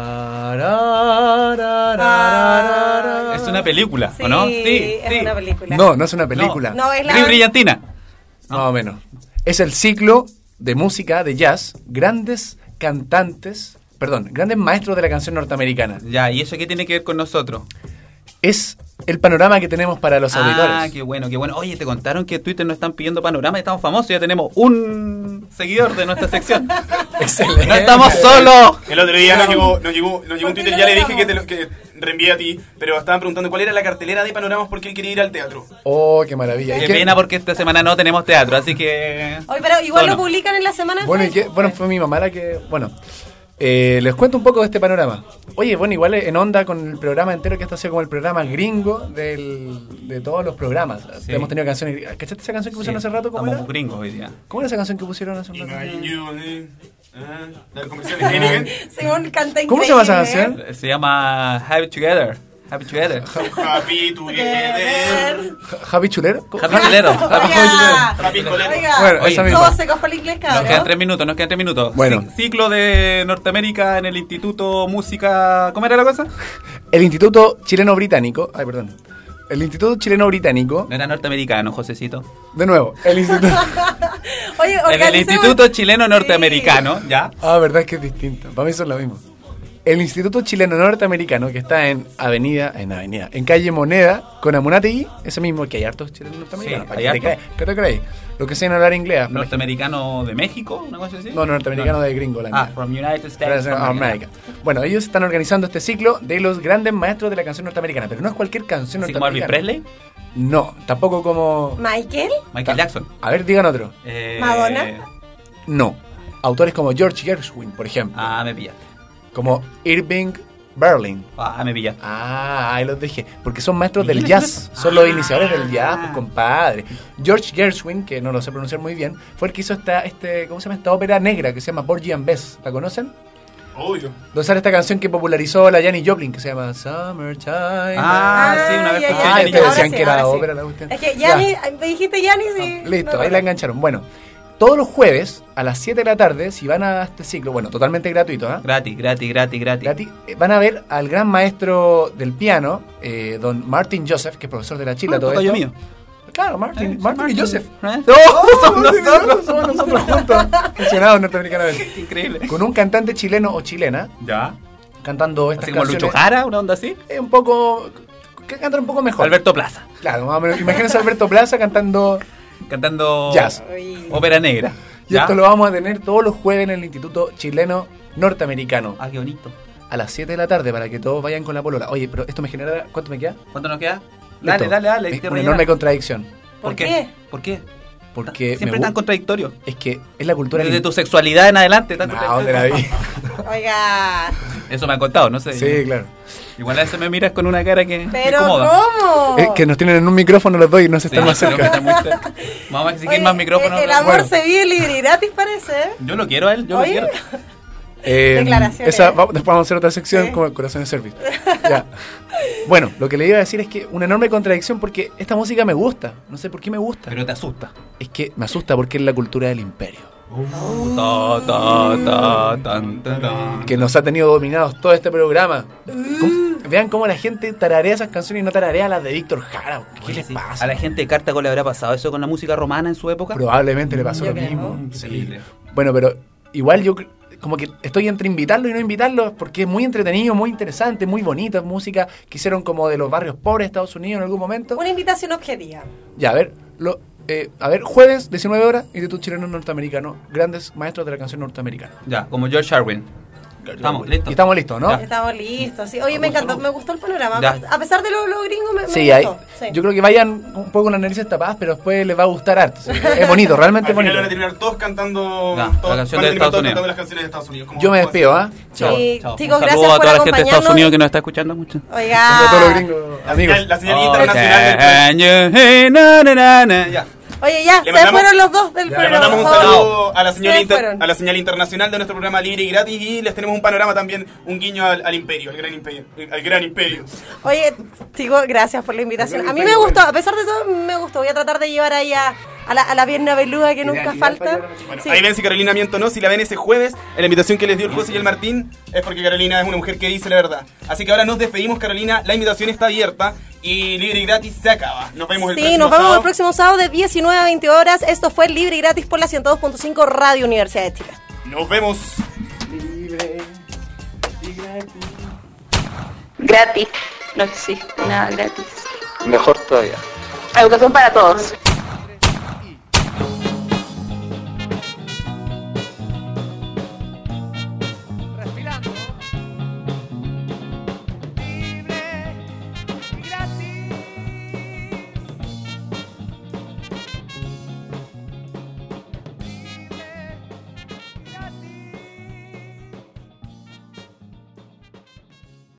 Tararararara. Es una película, Sí, ¿o no? es una película. No, no es una película. No, es la... Gris Brillantina. Más o menos. Es el ciclo de música de jazz, grandes cantantes, perdón, grandes maestros de la canción norteamericana. Ya, ¿y eso qué tiene que ver con nosotros? Es el panorama que tenemos para los Ah, auditores. qué bueno, qué bueno. Oye, te contaron que Twitter nos están pidiendo panorama y estamos famosos. Ya tenemos un seguidor de nuestra sección. Excelente. ¡No estamos solos! El otro día nos llegó, nos llegó, nos llegó un Twitter, ya le dije que te lo que reenvié a ti, pero estaban preguntando cuál era la cartelera de panoramas porque él quería ir al teatro. Oh, qué maravilla. ¿Y Qué qué- pena porque esta semana no tenemos teatro, así que... Oye, pero igual Solo. lo publican en la semana. en Bueno, ¿y qué? Facebook. Bueno, fue mi mamá la que... Bueno, eh, les cuento un poco de este panorama. Oye, bueno, igual en onda con el programa entero, que esto ha sido como el programa gringo del, de todos los programas. Sí. Hemos tenido canciones... ¿Cachaste esa canción que pusieron Sí, hace rato? ¿Cómo estamos era? gringos hoy día. ¿Cómo era esa canción que pusieron hace un rato? Imagine you, eh, ah, la comercial de Heineken. Simón canta ¿Cómo se llama esa increíble, canción? Se llama Happy Together. Happy Together. Happy together. ¿Javi Chulero? Happy Chulero. Happy Oiga, Happy colero. oiga, Bueno, esa misma. todos secos para el inglés, Nos quedan cabrón. tres minutos, nos quedan tres minutos. Bueno. Ci- Ciclo de Norteamérica en el Instituto Música... ¿Cómo era la cosa? El Instituto Chileno Británico... Ay, perdón. El Instituto Chileno Británico... No era norteamericano, Josecito. De nuevo, el Instituto... Oye, En el organicemos- Instituto Chileno Sí. Norteamericano, ¿ya? Ah, verdad es que es distinto. Para mí son lo mismo. El Instituto Chileno Norteamericano, que está en Avenida, en Avenida, en calle Moneda, con Amunategui, ese mismo que hay hartos chilenos norteamericanos. Sí, para hay que te hartos. creas. ¿Qué te crees? Lo que saben hablar inglés. ¿Norteamericano de México? ¿Una cosa así? No, norteamericano de Gringolandia. Ah, from United States of of America. Bueno, ellos están organizando este ciclo de los grandes maestros de la canción norteamericana, pero no es cualquier canción ¿Así como Elvis norteamericana. Presley? No, tampoco como... Michael, Michael Jackson. A ver, digan otro. Eh, Madonna. No. Autores como George Gershwin, por ejemplo. Ah, me pillaste. Como Irving Berlin. Ah, me pillaste. Ah, ahí los dejé. Porque son maestros del jazz. Son los iniciadores del jazz, pues, compadre. George Gershwin, que no lo sé pronunciar muy bien, fue el que hizo esta, este, ¿cómo se llama? Esta ópera negra que se llama Porgy and Bess. ¿La conocen? Obvio. Donde sale esta canción que popularizó la Janis Joplin, que se llama Summertime. Ah, sí, una vez ya, escuché ya, Ah, Janis te ahora decían sí, que era ahora sí. ópera la cuestión. Es que Ya. Yanis, me dijiste Yanis y... Listo, no, ahí no. la engancharon. Bueno, todos los jueves a las siete de la tarde, si van a este ciclo, bueno, totalmente gratuito, ¿ah? Gratis, gratis, gratis, gratis. Gratis, eh, van a ver al gran maestro del piano, eh, don Martin Joseph, que es profesor de la Chile. Ah, todo tocayo esto. mío. Claro, Martin, Eh, Martin, Martin. y Joseph. ¿Eh? ¡No! Somos nosotros, somos nosotros juntos. Funcionados norteamericanos. Increíble. Con un cantante chileno o chilena Ya. cantando estas Así como canciones. Lucho Jara, una onda así. Es un poco... que cantan un poco mejor. Alberto Plaza. Claro, más o menos. Imagínense a Alberto Plaza cantando Cantando jazz. ópera negra. Y ¿Ya? esto lo vamos a tener todos los jueves en el Instituto Chileno Norteamericano. Ah, qué bonito. A las siete de la tarde para que todos vayan con la polola. Oye, pero esto me genera... ¿Cuánto me queda? ¿Cuánto nos queda? Dale, Listo. dale, dale. Me- te Una rellena. enorme contradicción. ¿Por qué? ¿Por qué? Porque Siempre me tan gu- contradictorio. Es que es la cultura... Desde del- tu sexualidad en adelante, tan No, contradictorio. de la vi. Oiga, Eso me han contado, no sé. Sí, claro. Igual a veces me miras con una cara que me pero incomoda. ¿cómo? Es que nos tienen en un micrófono los dos y no se Sí, están más creo que cerca. está muy cerca. Vamos a exigir Oye, más micrófonos. El, el amor Bueno. se vive libre y gratis, parece. ¿eh? Yo lo quiero a él, yo Oye. lo quiero. Eh, Declaraciones. esa, va- después vamos a hacer otra sección con Corazón de Service. Ya. Bueno, lo que le iba a decir es que una enorme contradicción porque esta música me gusta. No sé por qué me gusta. Pero te asusta. Es que me asusta porque es la cultura del imperio. Ta, ta, ta, tan, ta, tan. Que nos ha tenido dominados todo este programa. ¿Cómo? Vean cómo la gente tararea esas canciones y no tararea las de Víctor Jara. ¿Qué les pasa? ¿A la gente de Cartago le habrá pasado eso con la música romana en su época? Probablemente le pasó Yo lo creo. mismo. Increíble. Sí. Bueno, pero igual yo cre- como que estoy entre invitarlo y no invitarlo porque es muy entretenido, muy interesante, muy bonita es música que hicieron como de los barrios pobres de Estados Unidos en algún momento. Una invitación objetiva. Ya, a ver, lo, eh, a ver, jueves, diecinueve horas, Instituto Chileno Norteamericano, grandes maestros de la canción norteamericana. Ya, como George Sharwin. Estamos listos. Y estamos listos, ¿no? Estamos listos. Sí. Oye, me encantó, me gustó el panorama. Ya. A pesar de lo, lo gringo, me, me Sí, hay, gustó. Sí. yo creo que vayan un poco con las narices tapadas, pero después les va a gustar harto. Sí, es bonito, realmente Al final bonito. van a terminar todos cantando. Ya, todos, la canción van a de terminar Estados todos Unidos. cantando las canciones de Estados Unidos. como- Yo me como despido, así. ¿ah? Chao. Sí, Chao. chicos, Un gracias saludo a por toda la gente de Estados acompañarnos. Unidos que nos está escuchando mucho. Oiga. Todos los gringos, amigos. La señal Oh, internacional del Hey, na, na, na, na. Ya. Oye, ya, Le se mandamos- fueron los dos del Le programa. mandamos un por favor. saludo a la, señal Se inter- fueron. a la señal internacional de nuestro programa libre y gratis y les tenemos un panorama también, un guiño al, al imperio, al gran imperio, al gran imperio. Oye, chicos, gracias por la invitación. A mí me gustó, a pesar de todo, me gustó. Voy a tratar de llevar ahí a, a la, a la pierna peluda que nunca falta. Bueno, Sí. ahí ven si Carolina miente o no, si la ven ese jueves, en la invitación que les dio el José y el Martín, es porque Carolina es una mujer que dice la verdad. Así que ahora nos despedimos, Carolina, la invitación está abierta y libre y gratis se acaba. Nos vemos el Sí, próximo nos vemos sábado. el próximo sábado de diecinueve a veinte horas. Esto fue Libre y Gratis por la ciento dos punto cinco Radio Universidad de Chile. Nos vemos. Gratis. No existe nada gratis. Mejor todavía. Educación para todos.